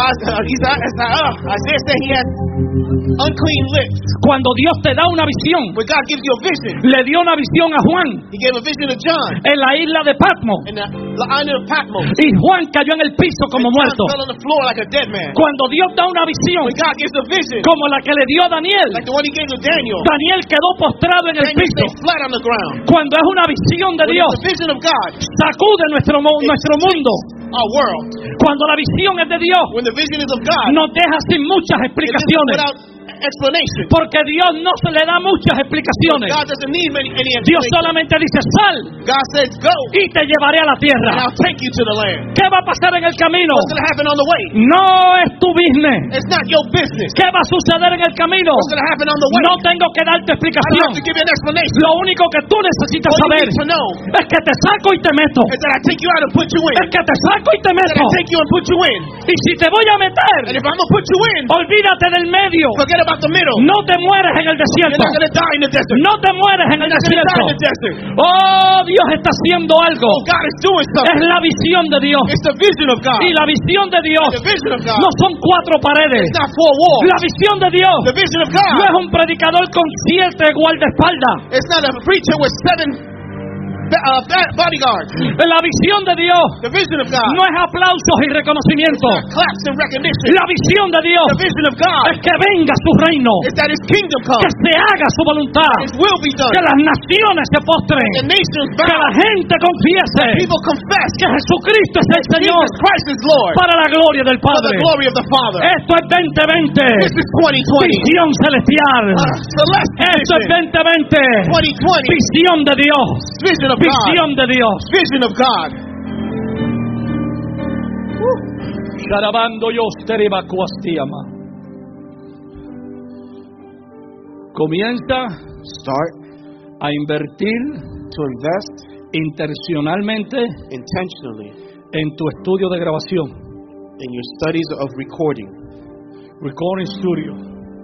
Isaiah said he had unclean lips. Cuando Dios te da una visión, When God gives you a vision, le dio una visión a Juan he gave a vision to John en la isla de Patmos, in the island of Patmos. y Juan cayó en el piso como And John muerto. fell on the floor like a dead man. Cuando Dios da una visión When God gives a vision, como la que le dio a Daniel, like the one he gave to Daniel, Daniel quedó postrado en el Daniel piso. stayed flat on the ground. Cuando es una visión de When Dios, it's the vision of God, sacude nuestro mundo. our world. Cuando la visión es de Dios, When the vision is of God, nos deja sin muchas it isn't explicaciones. without explanation. Porque Dios no se le da muchas explicaciones. God doesn't need any Dios explanation. solamente dice, sal God says, go, y te llevaré a la and tierra. I'll take you to the land. ¿Qué va a pasar en el camino? What's going to happen on the way? No es tu business. It's not your business. ¿Qué va a suceder en el camino? What's going to happen on the way? No tengo que darte I don't explicación. have to give you an explanation. Lo único que tú necesitas All you saber need to know es que te saco y te meto. is that I take you out and put you in. Es que te saco y te That meto. I take you and put you in. Y si te voy a And meter, if I'm going to put you in, olvídate del medio. forget about the middle. No te mueres en el You're desierto. not going to die in the desert. No te mueres en el You're not going to die in the desierto. desert. Oh, Dios está haciendo algo. God is doing Es something. la visión de Dios. It's the vision of God. Y la visión de Dios The vision of God. no son 4 paredes. It's not 4 walls. La visión de Dios The vision of no es God. un predicador con 7 guardaespaldas. It's not a preacher with 7 bodyguards. La visión de Dios The vision of God. no es aplausos y reconocimiento. Claps and recognition. La visión de Dios The vision of God es que venga su reino, is that His kingdom que comes. se haga su voluntad, His will be done. que las naciones se postren, The nations que bow. la gente confiese People confess que Jesucristo es el Señor Jesus Christ is Lord para la gloria del for the Padre. glory of the Father. Esto es 2020. This is 2020. Visión celestial. Celestial Esto es vision. 2020. 2020. Visión de Dios. Vision of God. Visión de Dios. Vision of God. Sharabando Yostereba Kuastiama. Comienza Start a invertir to invest intencionalmente intentionally en tu estudio de grabación. in your studies of recording. Recording Studio.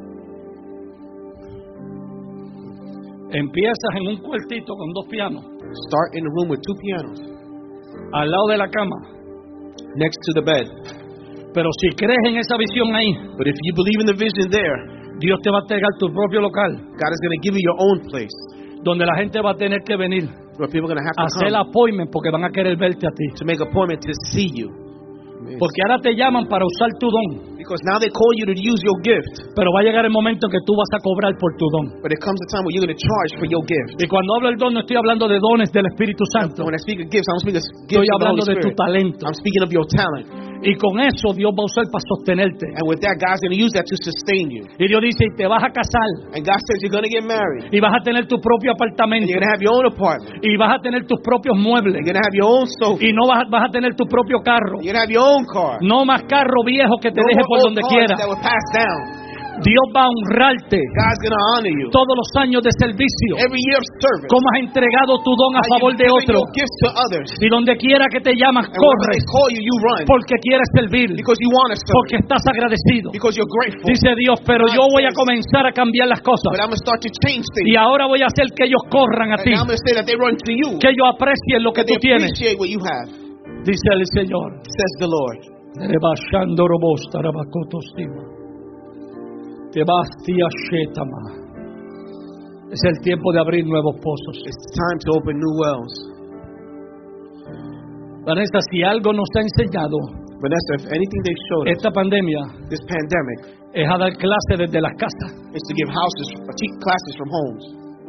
Empiezas en un cuartito con 2 pianos, Start in a room with 2 pianos al lado de la cama. next to the bed. Pero si crees en esa visión ahí, But if you believe in the vision there, Dios te va a entregar tu propio local, God is going to give you your own place donde la gente va a tener que venir where people are going to have a to hacer come appointment porque van a querer verte a ti. to make appointment to see you. Porque ahora te llaman para usar tu don, Because now they call you to use your gift, pero va a llegar el momento en que tú vas a cobrar por tu don. but it comes a time where you're going to charge for your gift. Y cuando hablo del don, no estoy hablando de dones del Espíritu Santo, When I speak of gifts, I don't speak of estoy gifts of the Holy hablando de tu Spirit. talento. I'm speaking of your talent. Y con eso Dios va a usar para sostenerte. And with that, God's going to use that to sustain you. Y Dios dice, y te vas a casar, And God says you're going to get married. y vas a tener tu propio And apartamento, you're going to have your own apartment. y vas a tener tus propios muebles, You're going to have your own sofa. y no vas a tener tu propio carro. You're going to have your own car. No más carro viejo que te No deje more por old donde cars quiera. that will pass down. Dios va a honrarte God's going to honor you. todos los años de servicio. Every year of service. Cómo has entregado tu don a How favor you've de given otro. your gifts to others. Y donde quiera que te llamas, And whenever corres they call you, you run. porque quieres servir, Because you want to serve. porque estás agradecido. Because you're grateful. Dice Dios, pero yo voy a comenzar a cambiar las cosas. But I'm going to start to change Y things. ahora voy a hacer que ellos corran a And ti, I'm going to say that they run to you. que ellos aprecien lo que That tú they tienes. appreciate what you have. Dice el Señor. Says the Lord. Rebashando robosta rabacotostima. Te bastia shetama. Es el tiempo de abrir nuevos pozos. It's time to open new wells. Vanessa, si algo nos ha enseñado Vanessa, if anything they've showed us, esta pandemia, this pandemic, es a dar clase desde las casas. is to give teach classes from homes.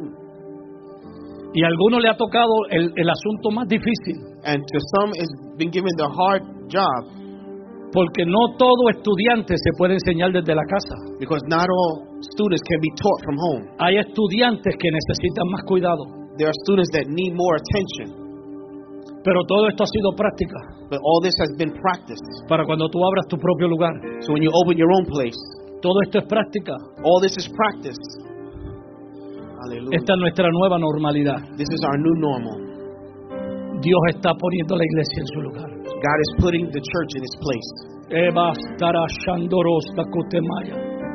Y a algunos le ha tocado el asunto más difícil, And to some, it's been given the hard job porque no todo estudiante se puede enseñar desde la casa. because not all students can be taught from home. Hay estudiantes que necesitan más cuidado, There are students that need more attention. pero todo esto ha sido práctica But all this has been practiced. para cuando tú abras tu propio lugar. So when you open your own place, Todo esto es práctica. all this is practiced. Hallelujah. Esta es nuestra nueva normalidad. This is our new normal. Dios está poniendo la iglesia en su lugar. God is putting the church in its place. Eva estará shandoros takutemaya.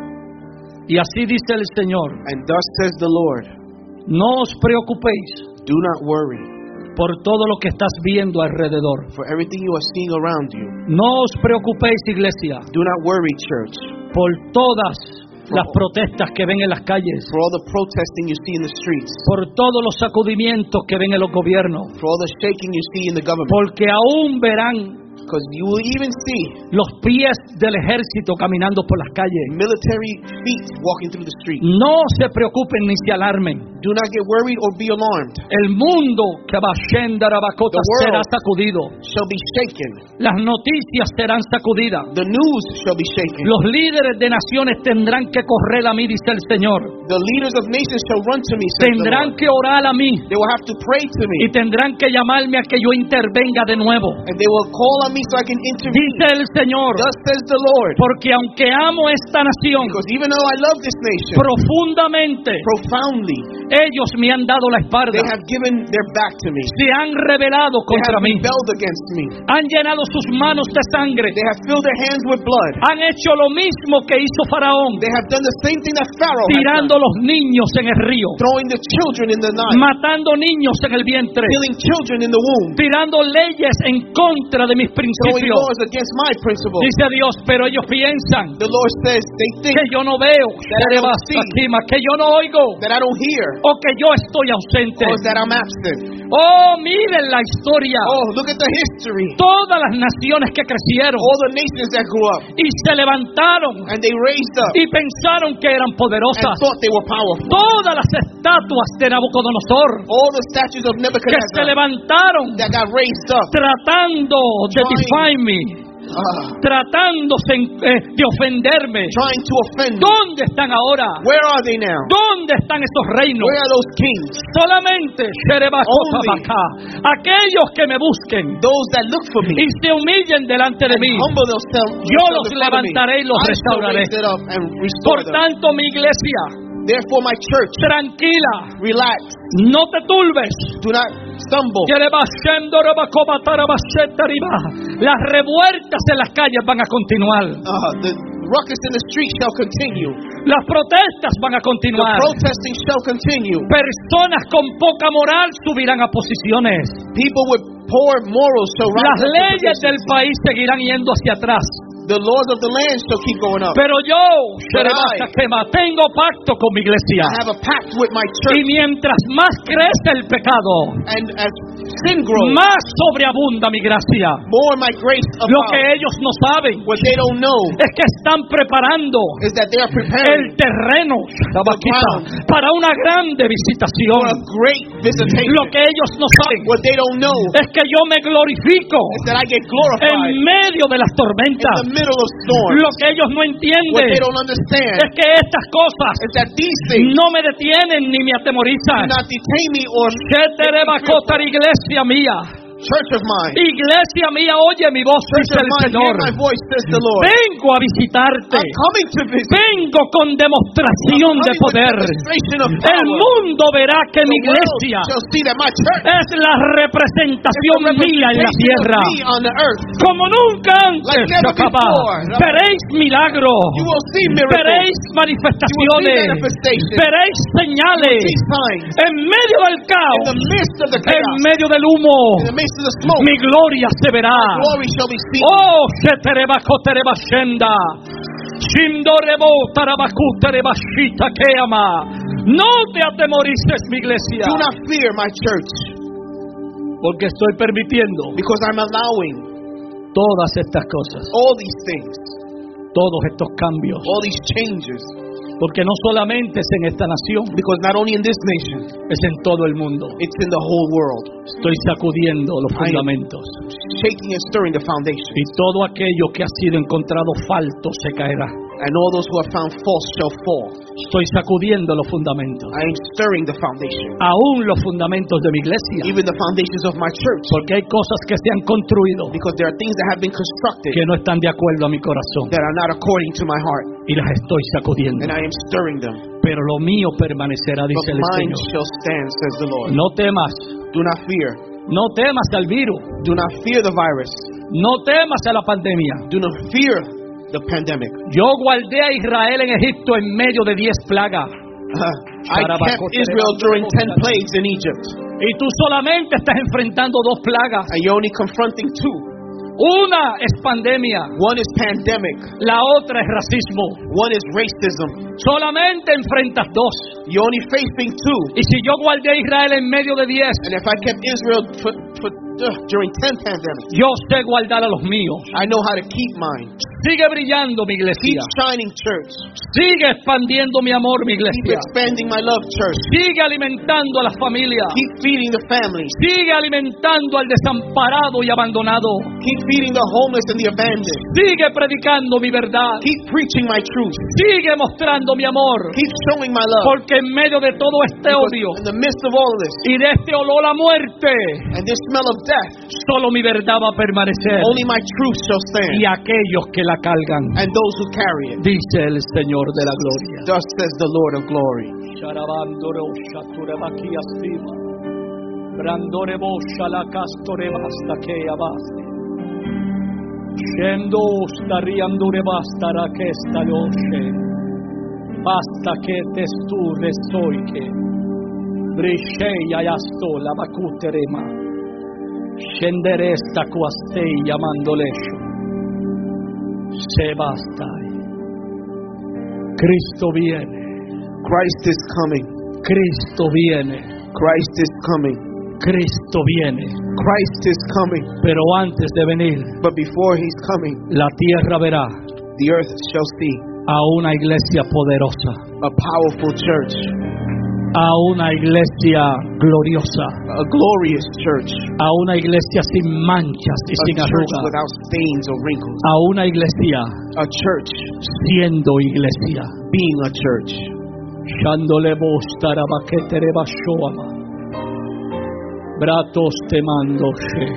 Y así dice el Señor: And thus says the Lord, no os preocupéis do not worry por todo lo que estás viendo alrededor. for everything you are seeing around you. No os preocupéis, iglesia, Do not worry, church, por todas las protestas que ven en las calles, for all the protesting you see in the streets, por todos los sacudimientos que ven en los gobiernos, for all the shaking you see in the government. porque aún verán Because you will even see los pies del ejército caminando por las calles. military feet walking through the street. No se preocupen ni se alarmen. Do not get worried or be alarmed. El mundo que va The world será sacudido. shall be shaken. Las noticias serán sacudidas. The news shall be shaken. Los líderes de naciones tendrán que correr a mí, dice el Señor. The leaders of nations shall run to me, says the Tendrán Lord. que orar a mí They will have to pray to y me. tendrán que llamarme a que yo intervenga de nuevo. And they will call on me so I can intervene. Dice el Señor, Thus says the Lord. porque aunque amo esta nación Because even though I love this nation profundamente, profoundly, ellos me han dado la espalda, they have given their back to me. se han rebelado They contra have mí, rebelled against me. han llenado sus manos de sangre, They have filled their hands with blood. han hecho lo mismo que hizo Faraón, They have done the same thing that Pharaoh has tirando done. los niños en el río, Throwing the children in the Nile. matando niños en el vientre, Killing children in the womb. tirando leyes en contra de mis Throwing principios. laws against my principles. Dice Dios, pero ellos piensan The Lord says they think que yo no veo, I don't see. que yo no oigo, that I don't hear o que yo estoy ausente. or that I'm absent. Oh, miren la historia. Oh, look at the history. Todas las naciones que crecieron All the nations that grew up y se levantaron and they raised up y pensaron que eran and poderosas. thought they were powerful. Todas las estatuas de Nabucodonosor All the statues of que se Nebuchadnezzar levantaron that got raised up tratando de define me, tratándose de ofenderme. trying to offend me. ¿Dónde están ahora? Where are they now? ¿Dónde están esos reinos? Where are those kings? Solamente aquellos que me busquen Those that look for me y se humillen delante de mí, humble themselves. yo los levantaré y los I shall restauraré. raise it up and Por restore them. tanto, mi iglesia, Therefore, my church, tranquila, relax. no te turbes. Do not stumble. Las revueltas en las calles van a continuar. The ruckus in the street shall continue. Las protestas van a The continuar. protesting shall continue. Personas con poca moral subirán a posiciones. People with poor morals shall rise Las up to leyes positions. del país seguirán yendo hacia atrás. The laws of the land shall keep going up. Pero yo, But tengo pacto con mi iglesia. I have a pact with my Y church, mientras más crece el pecado, and as sin grows, más sobreabunda mi gracia. more my grace Lo que abounds. ellos no saben What they don't know es que están preparando is that they are el preparing terreno para una grande for visitación. a great visitation. Lo que ellos no saben What they don't know es que yo me glorifico is that I get glorified en medio de las in tormentas. the middle of storms. Lo que ellos no What entienden they don't understand es que estas cosas is that these things no me detienen ni me do atemorizan. not detain me or Iglesia mía, church of mine. iglesia mía, oye mi voz, Church dice of el mine, hear Señor. my voice, says the Lord. Vengo a visitarte. I'm coming to visit. Vengo con demostración de Coming with poder. demonstration of El power. mundo verá que The mi world iglesia shall see that my church es la representación is the mía en la representation tierra. of me on the earth. Como nunca antes, Like never Jacabá. before. Veréis milagros, You will see miracles. veréis manifestaciones, You will see manifestations. veréis señales See signs. en medio del In caos, the midst of the en chaos, medio del humo. in the midst of the smoke, Mi gloria se verá. glory shall be seen. Oh, Shetereba Shenda. Shindorebo Tarabakutereba Shita Keama. No te atemorices, mi iglesia, Do not fear, my church, porque estoy permitiendo because I'm allowing todas estas cosas, all these things, todos estos cambios, all these changes, porque no solamente es en esta nación, because not only in this nation, es en todo el mundo. it's in the whole world. Estoy sacudiendo los fundamentos Shaking and stirring the foundation, y todo aquello que ha sido encontrado falto se caerá. and all those who have found false shall fall. Estoy sacudiendo los fundamentos, I am stirring the foundation, aún los fundamentos de mi iglesia, even the foundations of my church, porque hay cosas que se han construido because there are things that have been constructed que no están de acuerdo a mi corazón that are not according to my heart, y las estoy sacudiendo. and I am stirring them. Pero lo mío permanecerá, But dice el mine Señor. shall stand, says the Lord. No temas, Do not fear. no temas al virus, Do not fear the virus. no temas a la pandemia. Do not fear the pandemic. Yo guardé a Israel en Egipto en medio de 10 plagas. I kept Israel during 10 plagues in Egypt, Y tú solamente estás enfrentando 2 plagas. and you're only confronting 2. Una es pandemia, One is pandemic, la otra es racismo. one is racism. Solamente enfrentas 2. You're only facing 2. Y si yo guardé a Israel en medio de 10, And if I kept Israel during 10 pandemics, yo sé guardar a los míos. I know how to keep mine. Sigue brillando mi Keep iglesia. shining, church. Sigue expandiendo mi amor, mi Keep iglesia. expanding my love, church. Sigue alimentando a las familias. Keep feeding the families. Sigue alimentando al desamparado y abandonado. Keep feeding the homeless and the abandoned. Sigue predicando mi verdad. Keep preaching my truth. Sigue mostrando mi amor. Keep showing my love. Porque en medio de todo este Because odio in the midst of all of this y de este olor a muerte, and this smell of death, solo mi verdad va a permanecer. only my truth shall stand, Y aquellos que la cargan, and those who carry it. dice el Señor de la gloria. Thus says the Lord of glory. Sharabandore oshature bakia stima. Brandore bosha la castore basta que abasti. Shendo stariandure basta ra que sta loshe. Basta que testure soike. Brisheia yasto la bacuterema. Scendere sta quastei llamandolesho. Se basta. Cristo viene. Christ is coming. Cristo viene. Christ is coming. Cristo viene. Christ is coming. Pero antes de venir, But before he's coming, la tierra verá the earth shall see a una iglesia poderosa, a powerful church, a una iglesia gloriosa, a glorious church, a una iglesia sin manchas y a sin church arrugas, without stains or wrinkles, a una iglesia a church siendo iglesia. being a church. Shandole bostara baketere bashoama. Bratos temandoshe.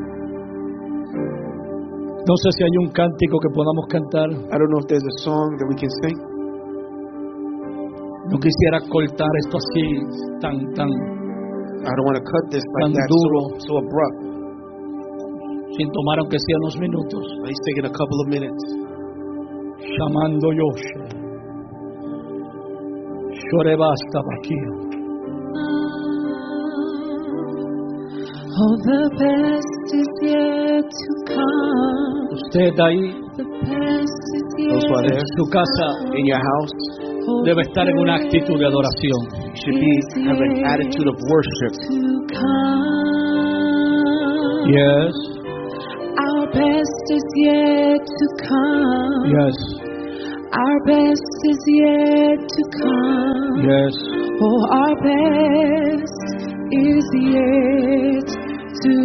No sé si hay un cántico que podamos cantar. I don't know if there's a song that we can sing. No quisiera cortar esto así tan I don't want to cut this Tan like that duro. so abrupt. sin tomar aunque sea unos minutos. He's taking a couple of minutes. Llamando Yoshe. Shorebasta Bakia. Oh, the best is yet to come. Usted ahí The best is yet Those who are en there su casa in your house, oh, debe estar en una actitud de adoración. you should have an attitude of worship. to come. Yes, Our best is yet to come. yes, Our best is yet to come. yes. Oh, our best is yet to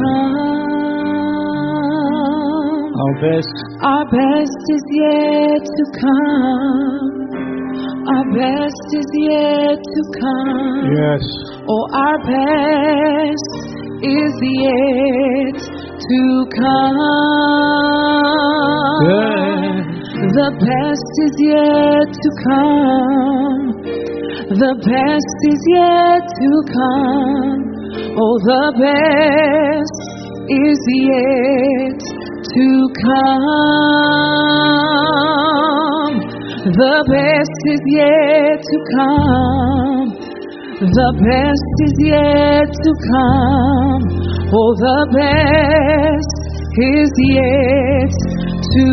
come. Our best, Our best is yet to come. Our best is yet to come. yes. Oh, our best is yet to come. Yes. The best is yet to come. The best is yet to come. Oh, the best is yet to come. The best is yet to come. The best is yet to come. Oh, the best is yet to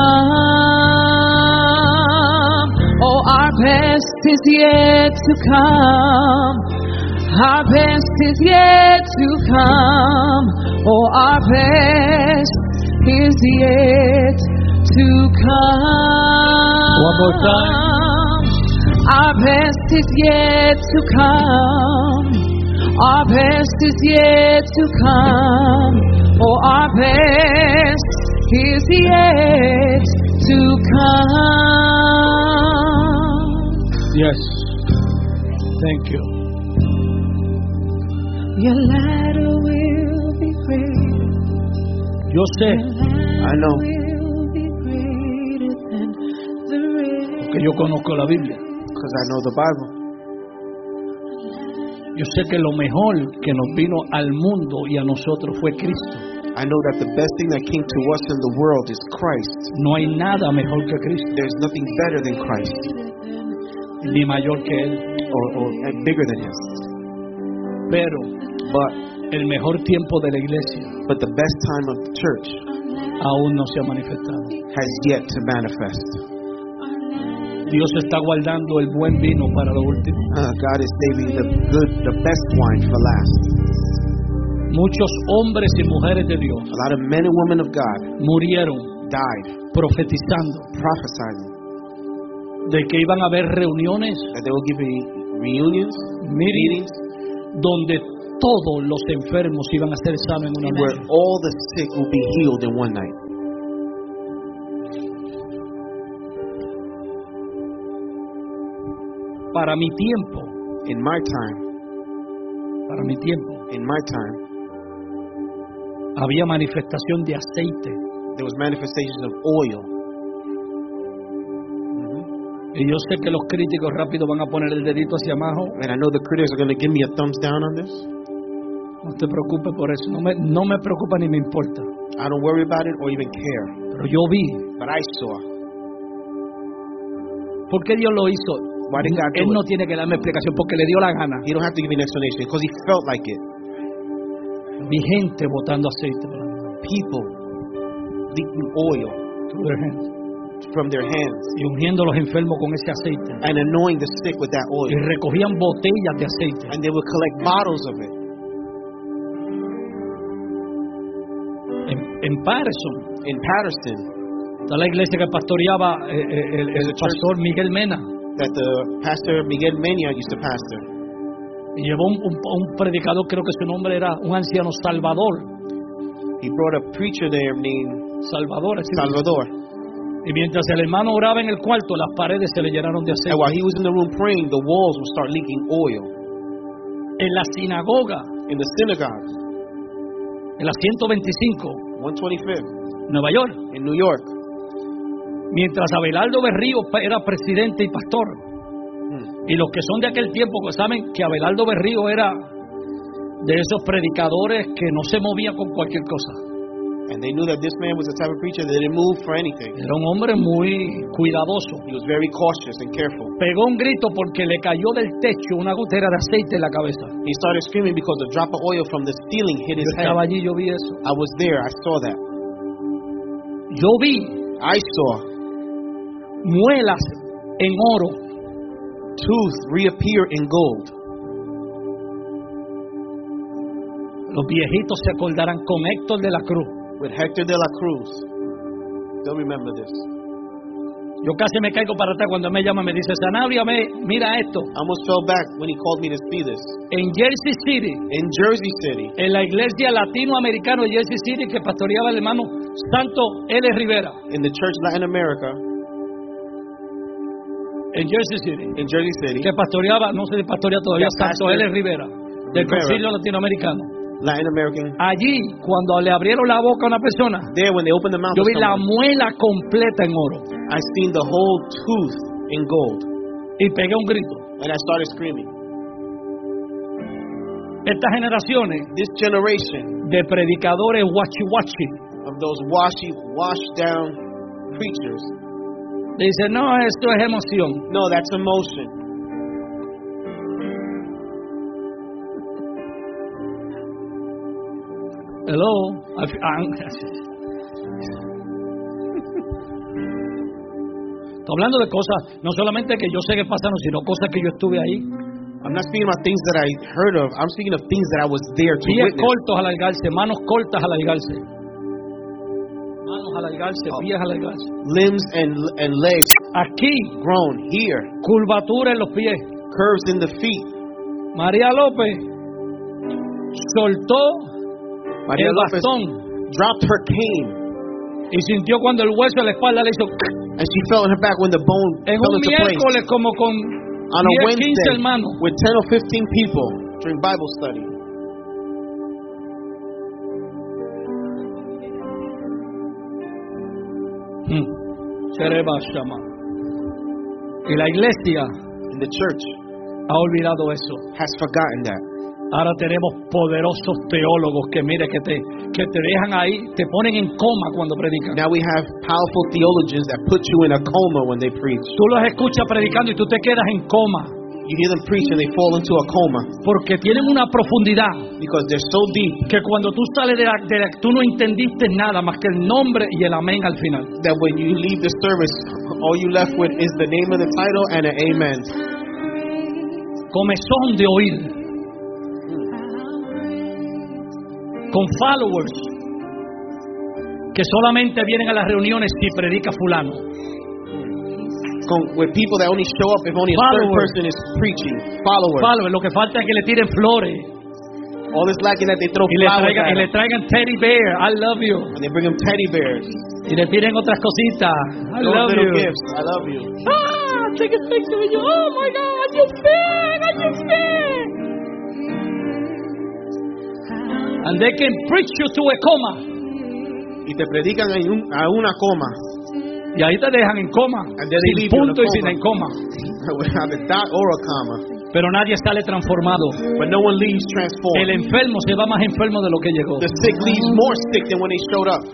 come. Oh, our best is yet to come. Our best is yet to come. Oh, our best is yet to come. One more time. Our best is yet to come. Our best is yet to come. Oh, our best is yet to come. Yes. Thank you. Your ladder will be great. Yo sé I know. Will be greater than the rain. que yo conozco la Biblia. Because I know the Bible. Yo sé que lo mejor que nos vino al mundo y a nosotros fue Cristo. I know that the best thing that came to us in the world is Christ. No hay nada mejor que Cristo, There's nothing better than Christ ni mayor que Él. and bigger than Him. Pero But el mejor tiempo de la iglesia the best time of the church aún no se ha manifestado. has yet to manifest. Dios está guardando el buen vino para lo último. God is saving the best wine for last. Muchos hombres y mujeres de Dios A lot of men and women of God murieron died profetizando prophesying de que iban a haber reuniones, that they will give reunions, meetings, donde todos los enfermos iban a ser sanos en una where noche. all the sick will be healed in one night. Para mi tiempo, In my time, había manifestación de aceite. there was manifestations of oil. Y yo sé que los críticos rápido van a poner el dedito hacia abajo. And I know the critics are going to give me a thumbs down on this. No te preocupes por eso. No me preocupa ni me importa. I don't worry about it or even care. Pero yo vi. But I saw. ¿Por qué Dios lo hizo? Why did God Él do no it? tiene que darme explicación porque le dio la gana. He don't have to give me an explanation because he felt like it. Vi gente botando aceite por la mano, People leaking oil through their hands, from their hands y ungiendo a los enfermos con ese aceite. and anointing the sick with that Y oil. recogían botellas de aceite. And they would collect bottles of it. En Patterson In Patterson, está la iglesia que pastoreaba el pastor Miguel Mena. that the pastor Miguel Mena used to pastor. Y llevó un predicador, creo que su nombre era un anciano Salvador. He brought a preacher there named Salvador. así. Salvador. Y mientras el hermano oraba en el cuarto, las paredes se le llenaron de And aceite. while he was in the room praying, the walls would start leaking oil. En la sinagoga, In the synagogue, en la 125, 125th, Nueva York, in New York. mientras Abelardo Berrío era presidente y pastor. Y los que son de aquel tiempo pues saben que Abelardo Berrío era de esos predicadores que no se movía con cualquier cosa. And they knew that this man was the type of preacher that didn't move for anything. Era un hombre muy cuidadoso. He was very cautious and careful. Pegó un grito porque le cayó del techo una gotera de aceite en la cabeza. He started screaming because a drop of oil from the ceiling hit Yo his head. estaba allí, yo vi eso. I was there. I saw that. Yo vi I saw muelas en oro. tooth reappear in gold. Los viejitos se acordarán con Héctor de la Cruz. With Hector de la Cruz. They'll remember this. Yo casi me caigo para atrás cuando me llama y me dice, Sanabria, mira esto. I almost fell back when he called me to see this. En Jersey City, In Jersey City, en la iglesia latinoamericana de Jersey City que pastoreaba el hermano Santo L. Rivera. in the church Latin America, En Jersey City. in Jersey City, Que pastoreaba, no sé si pastorea todavía, Yeah, Santo Pastor L. Rivera. Del Rivera. Concilio Latinoamericano. Latin American. Allí, cuando le abrieron la boca a una persona, There, when they opened the mouth yo of vi la someone, muela completa en oro. I seen the whole tooth in gold, Y pegué un grito. and I started screaming. Estas generaciones This generation de predicadores wachi of those washed down preachers. dicen, no, esto es emoción. No, that's emotion. Hello. Estoy hablando de cosas, no solamente que yo sé que pasaron, sino cosas que yo estuve ahí. I'm not speaking about things that I heard of. I'm speaking of things that I was there to Pies witness. cortos al alargarse, manos cortas al alargarse. Manos al alargarse, pies al alargarse. Limbs and legs Aquí, grown. Here, curvatura en los pies. curves in the feet. María López soltó Maria el Lopez bastón dropped her cane, y sintió cuando el hueso de la espalda le hizo and she felt in her back when the bone en fell un into place. miércoles como con On a 10, 15 Wednesday, hermanos. with 10 or 15 people during Bible study. Sereba Shama. Y la iglesia And the church ha olvidado eso. has forgotten that. Ahora tenemos poderosos teólogos que mire que te dejan ahí, te ponen en coma cuando predican. Now we have powerful theologians that put you in a coma when they preach. Tú los escuchas predicando y tú te quedas en coma You hear them preach and they fall into a coma porque tienen una profundidad because they're so deep que cuando tú sales tú no entendiste nada más que el nombre y el amén al final. that when you leave the service, all you left with is the name of the title and an amen. Comezón de oír. Con followers que solamente vienen a las reuniones si predica fulano. With people that only show up if only a certain Followers. person is preaching. Followers. Followers, lo que falta es que le tiren flores All this lacking that they throw y le flowers traigan, at y le them. traigan teddy bear, I love you, And they bring them teddy bears. y le tiren otras cositas, I Those love little you. gifts. I love you. Take a picture with you. Oh my God, you fit. And they can preach you to a coma. Y te predican a una coma. Y ahí te dejan en coma, And then they sin leave you in a punto y coma. sin en coma. Without a dot or a comma. Pero nadie sale transformado. But no one leaves El transformed. enfermo se va más enfermo de lo que llegó. The sick leaves more sick than when they showed up.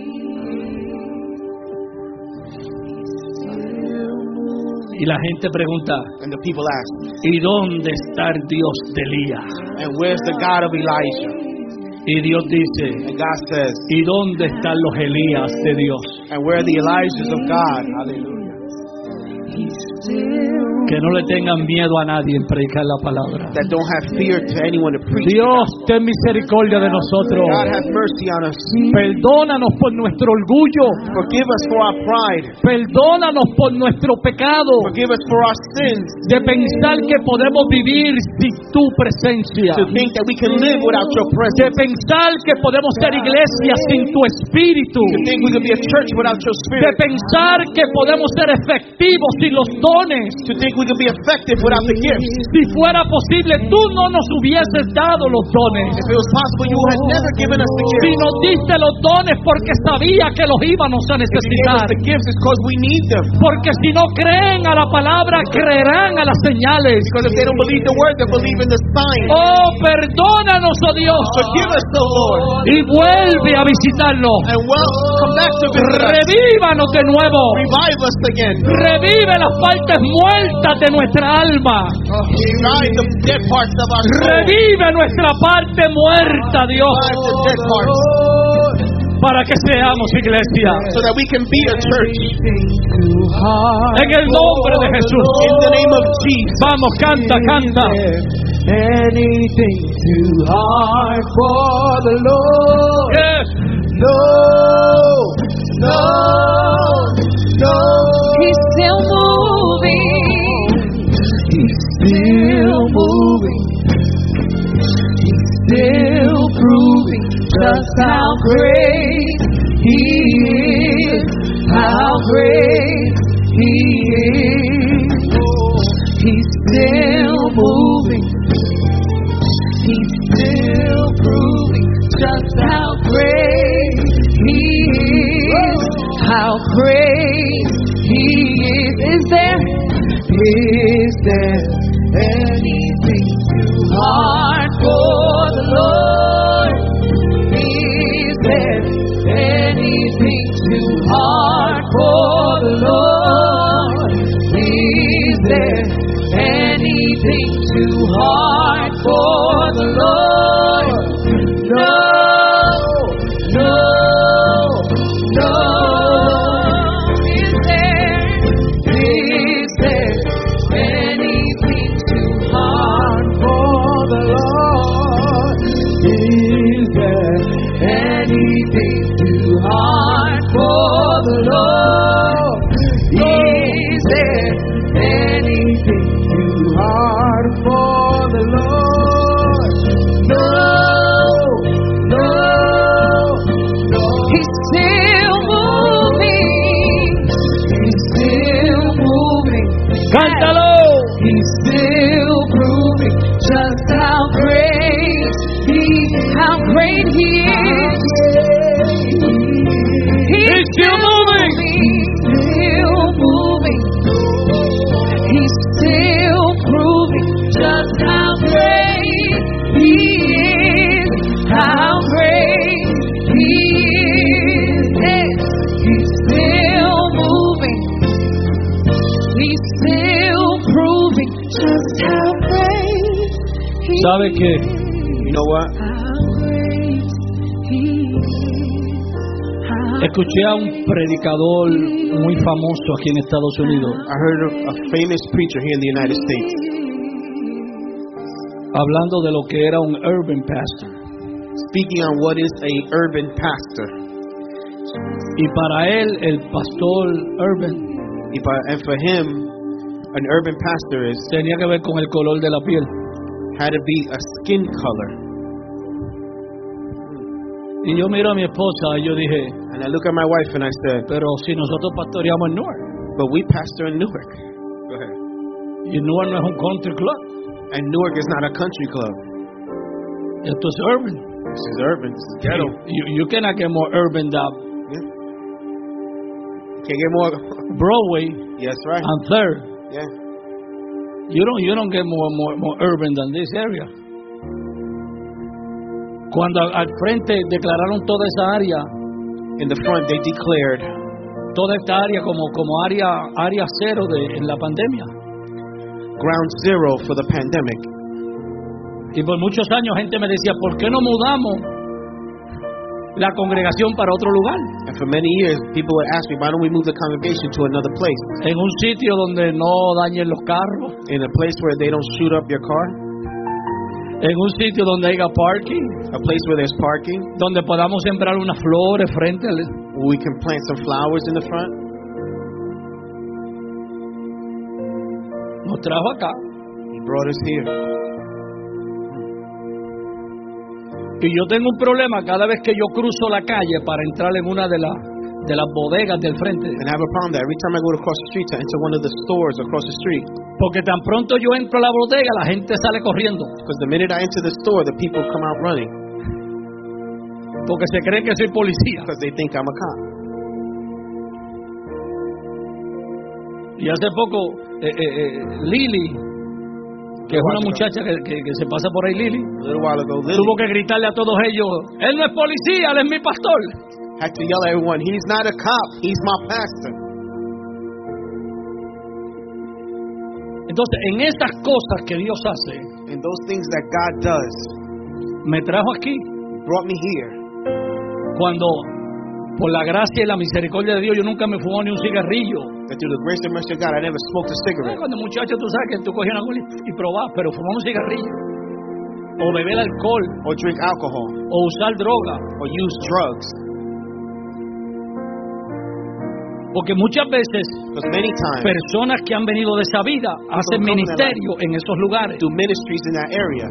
Y la gente pregunta, And the people ask, ¿y dónde está el Dios de Elías? and where's the God of Elijah? Y Dios dice, And God says, ¿y dónde están los Elías de Dios? and where are the Elijahs of God? Hallelujah. He's still Que no le tengan miedo a nadie en predicar la palabra. that don't have fear to anyone to preach. Dios, ten misericordia de nosotros. God have mercy on us. Perdónanos por nuestro orgullo. Forgive us for our pride. Perdónanos por nuestro pecado Forgive us for our sins. de pensar que podemos vivir sin tu presencia. To think that we can live without your De presence. pensar que podemos ser iglesia sin tu espíritu. To think we could be a church without your De spirit. pensar que podemos ser efectivos sin los dones. To think we could be effective without the gifts. Si fuera posible, tú no nos hubieses dado los dones. If it was possible, you had never given us the Si gifts. nos diste los dones porque sabía que los íbamos a If you gave us necesitar. the gifts, it's because we need them. Porque si no creen a la palabra, creerán a las señales. Because if they don't believe the word, they believe in the sign. Oh, perdónanos, oh Dios. Forgive us, O Lord. Y vuelve a visitarnos. And come back to visit us. Revívanos de nuevo. Revive us again. Revive las partes muertas de nuestra alma. Revive the dead parts of our soul. Revive nuestra parte muerta, Dios. Revive the dead parts. Para que seamos iglesia. So that we can be a church. En el nombre de Jesús. In the name of Jesus. Vamos, canta, canta. anything too hard for the Lord. Yes. No, no, no. He's still moving. He's still moving. He's still proving just how great He is. How great He is. He's still moving. He's still proving just how great He is. How great He is. Is there anything too hard for the Lord? Is there anything too hard for the Lord? Is there anything too hard for the Lord? No, no, no. Is there anything too hard for the Lord? Is there anything too hard for the Lord? Is there anything too hard for the Lord? No, no, no. He's still moving. He's still moving. Cántalo. He's still proving just how great He is. He's still moving. Still moving. He's still proving just how great He is. How great He is. He's still moving. He's still proving just how great He is. ¿Sabe qué? You know what? How great He is. Escuché a un predicador muy famoso aquí en Estados Unidos I heard of a famous preacher here in the United States hablando de lo que era un urban pastor. speaking on what is a urban pastor. Y para él, el pastor urban And for him, an urban pastor tenía que ver con el color de la piel. had to be a skin color. Y yo miro a mi esposa y yo dije, And I look at my wife and I said, pero si nosotros pastoreamos en Newark, but we pastor in Newark. Go ahead. y Newark no es un country club, And Newark is not a country club. esto es urban. This is urban. This is ghetto. You cannot get more urban than Yeah. Can't get more. Broadway Yes, right. and Third. Yeah. You don't get more urban than this area. Cuando al frente declararon toda esa área, In the front, they declared toda esta área como área cero en la pandemia. ground zero for the pandemic. Y por muchos años gente me decía, ¿por qué no mudamos la congregación para otro lugar. And for many years, people would ask me, why don't we move the congregation to another place? En un sitio donde no dañen los carros, In a place where they don't shoot up your car? en un sitio donde haya parking, A place where there's parking? donde podamos sembrar unas flores frente al... Where we can plant some flowers in the front? Nos trajo acá. He brought us here. Y yo tengo un problema cada vez que yo cruzo la calle para entrar en una de las bodegas del frente. And I have a problem that every time I go to cross the street to enter one of the stores across the street, Porque tan pronto yo entro a la bodega, la gente sale corriendo. because the minute I enter the store, the people come out running Porque se creen que soy policía. because they think I'm a cop. Y hace poco, Lili, que es una muchacha que se pasa por ahí, Lili, A little while ago, Lily tuvo que gritarle a todos ellos, él no es policía, él es mi pastor. had to yell at everyone, he's not a cop, he's my pastor. Entonces, en estas cosas que Dios hace, And those things that God does me trajo aquí brought me here. cuando, por la gracia y la misericordia de Dios, yo nunca me fumé ni un cigarrillo. That through the grace and mercy of God, I never smoked a cigarette. Cuando muchacho, tú sabes que tú cogías algo y probabas, pero fumar un cigarrillo, o beber alcohol, Or drink alcohol. o usar droga. Or use drugs. Porque muchas veces Because many times, personas que han venido de esa vida hacen come de la- ministerio en esos lugares. do ministries in that area.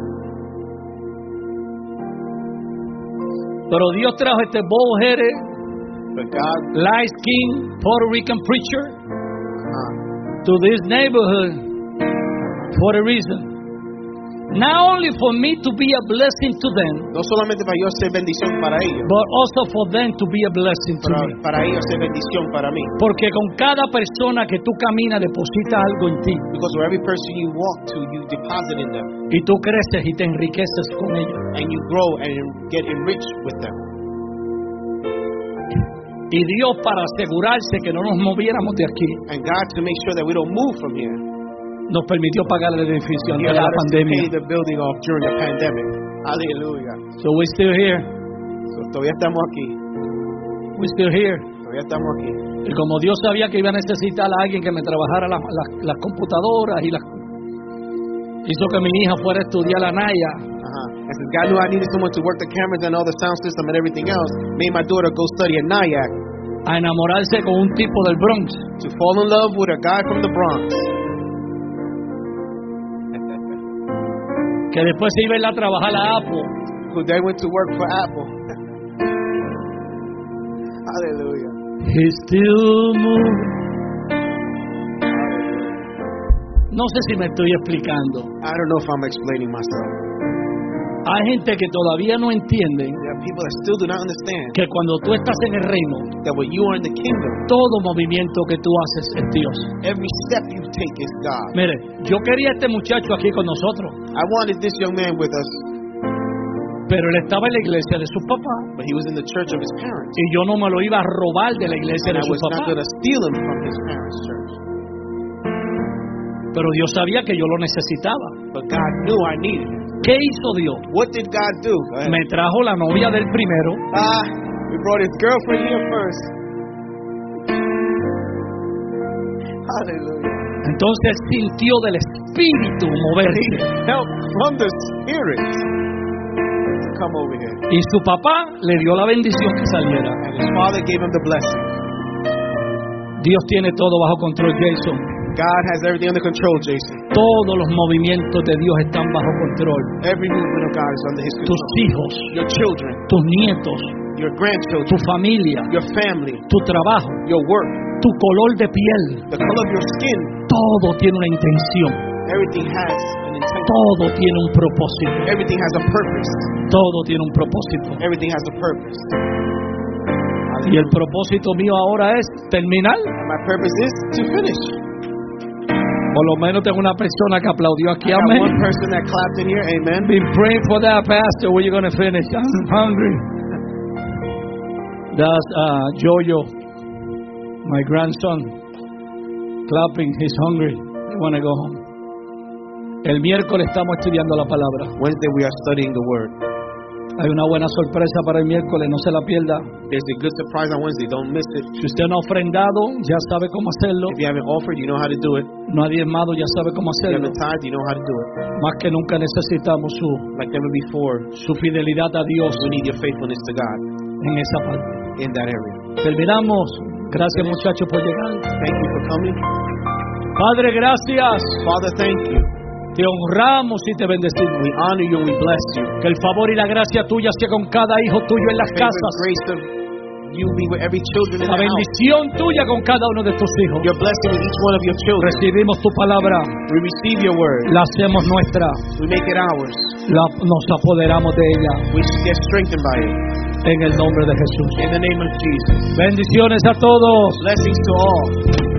Pero Dios trajo este bald-headed, But God, light-skinned Puerto Rican preacher uh, to this neighborhood for a reason. Not only for me to be a blessing to them, no solamente para yo ser bendición para ellos, but also for them to be a blessing to me. para ellos ser bendición para mí. Porque con cada persona que tú caminas deposita algo en ti Because for every person you walk to, you deposit in them. y tú creces y te enriqueces con ellos. And you grow and get enriched with them. Y Dios, para asegurarse que no nos moviéramos de aquí, And God, to make sure that we don't move from here, nos permitió pagar el edificio He antes de la allowed us to pay pandemia. the building off during the pandemic. Hallelujah. So we're still here. So, todavía estamos aquí. We're still here. Todavía estamos aquí. Y como Dios sabía que iba a necesitar a alguien que me trabajara las computadoras y hizo que mi hija fuera a estudiar la Naya. And since God knew I needed someone to work the cameras and all the sound system and everything else, made my daughter go study at NIAC. A enamorarse con un tipo del Bronx. To fall in love with a guy from the Bronx. Que después se iba a ir a trabajar a Apple. Who then went to work for Apple. Hallelujah. He still moves. No sé si me estoy explicando. I don't know if I'm explaining myself. Hay gente que todavía no entiende There are people that still do not understand que cuando tú estás en el reino, that when you are in the kingdom, todo movimiento que tú haces es Dios. every step you take is God. Mire, yo quería a este muchacho aquí con nosotros, I wanted this young man with us, pero él estaba en la iglesia de sus papás but he was in the church of his parents. y yo no me lo iba a robar de la iglesia And de I sus was not papás. going to steal him from his parents' church. Pero Dios sabía que yo lo necesitaba. But God knew I needed him. ¿Qué hizo Dios? What did God do? Go ahead. Me trajo la novia del primero, We brought his girlfriend here first. Hallelujah. entonces sintió del Espíritu moverse. Help from the Spirit to come over here. Y su papá le dio la bendición que saliera. And his father gave him the blessing. Dios tiene todo bajo control, Jason. God has everything under control, Jason. Todos los movimientos de Dios están bajo control. Every movement of God is under his Tus control. hijos, Your children, tus nietos, your grandchildren, tu familia, your family, tu trabajo, your work, tu color de piel, the color of your skin, todo tiene una intención. everything has an intention. Todo tiene un propósito. Everything has a purpose. Todo tiene un propósito. Everything has a purpose. Y el propósito mío ahora es terminar. And my purpose is to finish. Por lo menos tengo una persona que aplaudió aquí. I got Amén. one person that clapped in here. Amen. Been praying for that, Pastor. When you going to finish? I'm hungry. That's Jojo, my grandson, clapping. He's hungry. He want to go home. El miércoles estamos estudiando la palabra. Wednesday we are studying the Word. Hay una buena sorpresa para el miércoles, no se la pierda. There's a good surprise on Wednesday. Don't miss it. Si usted no ha ofrendado, ya sabe cómo hacerlo. If you haven't offered, you know how to do it. No ha diezmado, ya sabe cómo If you hacerlo. haven't tithed, you know how to do it. Más que nunca necesitamos Like never before, su fidelidad a Dios we need your faithfulness to God en esa parte. in that area. Terminamos. Gracias, muchachos, por llegar. Thank you for coming. Padre, gracias. Father, thank you. Te honramos y te bendecimos. We honor you and we bless you. Que el favor y la gracia tuya sea con cada hijo tuyo en las Favor and casas. grace of you be with every children in La the house. bendición tuya con cada uno de tus hijos. Your blessing with each one of your children. Recibimos tu palabra, We receive your word. la hacemos nuestra, We make it ours. nos apoderamos de ella We get strengthened by it. en el nombre de Jesús. In the name of Jesus. Bendiciones a todos. Blessings to all.